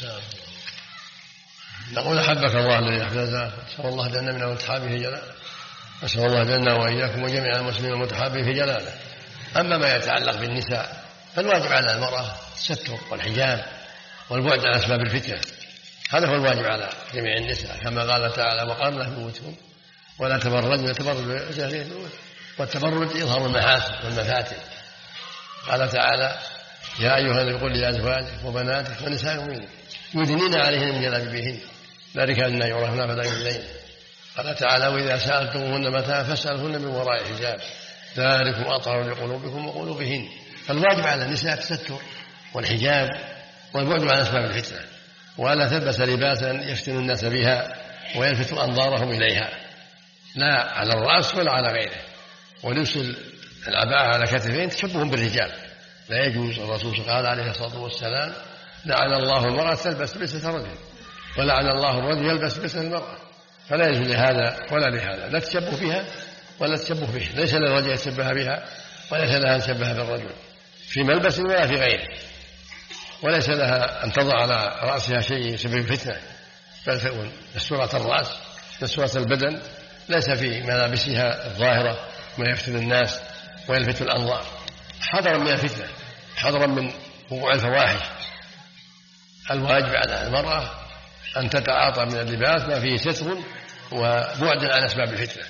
نقول أحبك الله الذي أحببنا، أسأل الله جعلنا من المتحابين في جلاله، أسأل الله جعلنا وإياكم وجميع المسلمين المتحابين في جلاله. أما ما يتعلق بالنساء فالواجب على المرأة الستر والحجاب والبعد عن أسباب الفتنة، هذا هو الواجب على جميع النساء، كما قال تعالى: وقرن في بيوتكم ولا تبرجن تبرج الجاهلية الأولى. والتبرج إظهار المحاسن والمفاتن. قال تعالى: يا أيها النبي قل لأزواجك وبناتك ونساء المؤمنين يدنين عليهن من جلابيبهن ذلك أدنى يعرفن فلا يؤذين. قال تعالى: وإذا سألتموهن متاعا فاسألوهن من وراء حجاب ذلكم أطهر لقلوبكم وقلوبهن. فالواجب على النساء التستر والحجاب والبعد عن أسباب الفتنة، ولا تلبس لباسا يفتن الناس بها ويلفت أنظارهم إليها، لا على الرأس ولا على غيره. ولبس العباءة على كتفين تشبه بالرجال، لا يجوز. الرسول قال عليه الصلاة والسلام: لعن الله المرأة تلبس لبسة رجل ولعن الله الرجل يلبس لبسة المرأة. فلا يجوز لهذا ولا لهذا، لا تشبه بها ولا تشبه به. ليس للرجل يتشبه بها وليس لها أن تشبه بالرجل في ملبس ولا في غيره، وليس لها أن تضع على رأسها شيء يسبب الفتنة، بل تكون مستورة الرأس مستورة البدن، ليس في ملابسها الظاهرة ما يفتن الناس ويلفت الأنظار، حذرا من الفتنة، حذرا من وقوع الفواحش. الواجب على المرأة أن تتعاطى من اللباس ما فيه ستر وبعد عن أسباب الفتنة،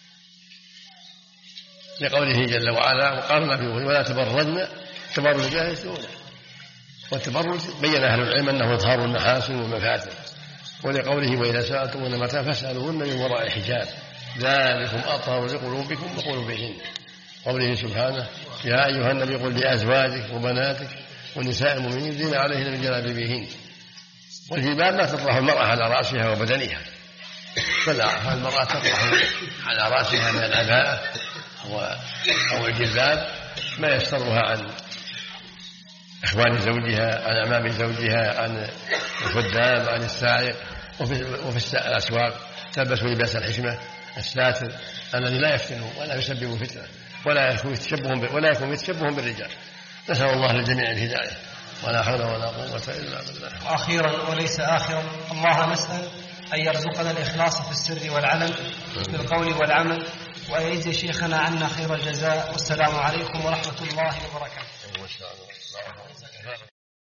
لقوله جل وعلا: وقرن في بيوتكن ولا تبرجن تبرج الجاهلية الأولى. والتبرج بين أهل العلم أنه إظهار المحاسن والمفاتن، ولقوله: وإذا سألتموهن متاعا فاسألوهن من وراء حجاب ذلكم أطهر لقلوبكم وقلوبهن. قوله سبحانه: يا أيها النبي قل لأزواجك وبناتك ونساء المؤمنين يدنين عليهن من جلابيبهن. والجلباب ما تطرح المرأة على رأسها وبدنها، فالمرأة تطرح على رأسها من العباءة أو الجلباب ما يسترها عن إخوان زوجها، عن أمام زوجها، عن الخدام، عن السائق. وفي الأسواق تلبس لباس الحشمة الساتر الذي لا يفتن ولا يسبب فتنة ولا يكون يتشبه بالرجال. نسأل الله للجميع الهداية، ولا حول ولا قوة إلا بالله. أخيرا وليس آخرا، الله نسأل أن يرزقنا الإخلاص في السر والعلن في القول والعمل، وأن يجزي شيخنا عنا خير الجزاء. والسلام عليكم ورحمة الله وبركاته.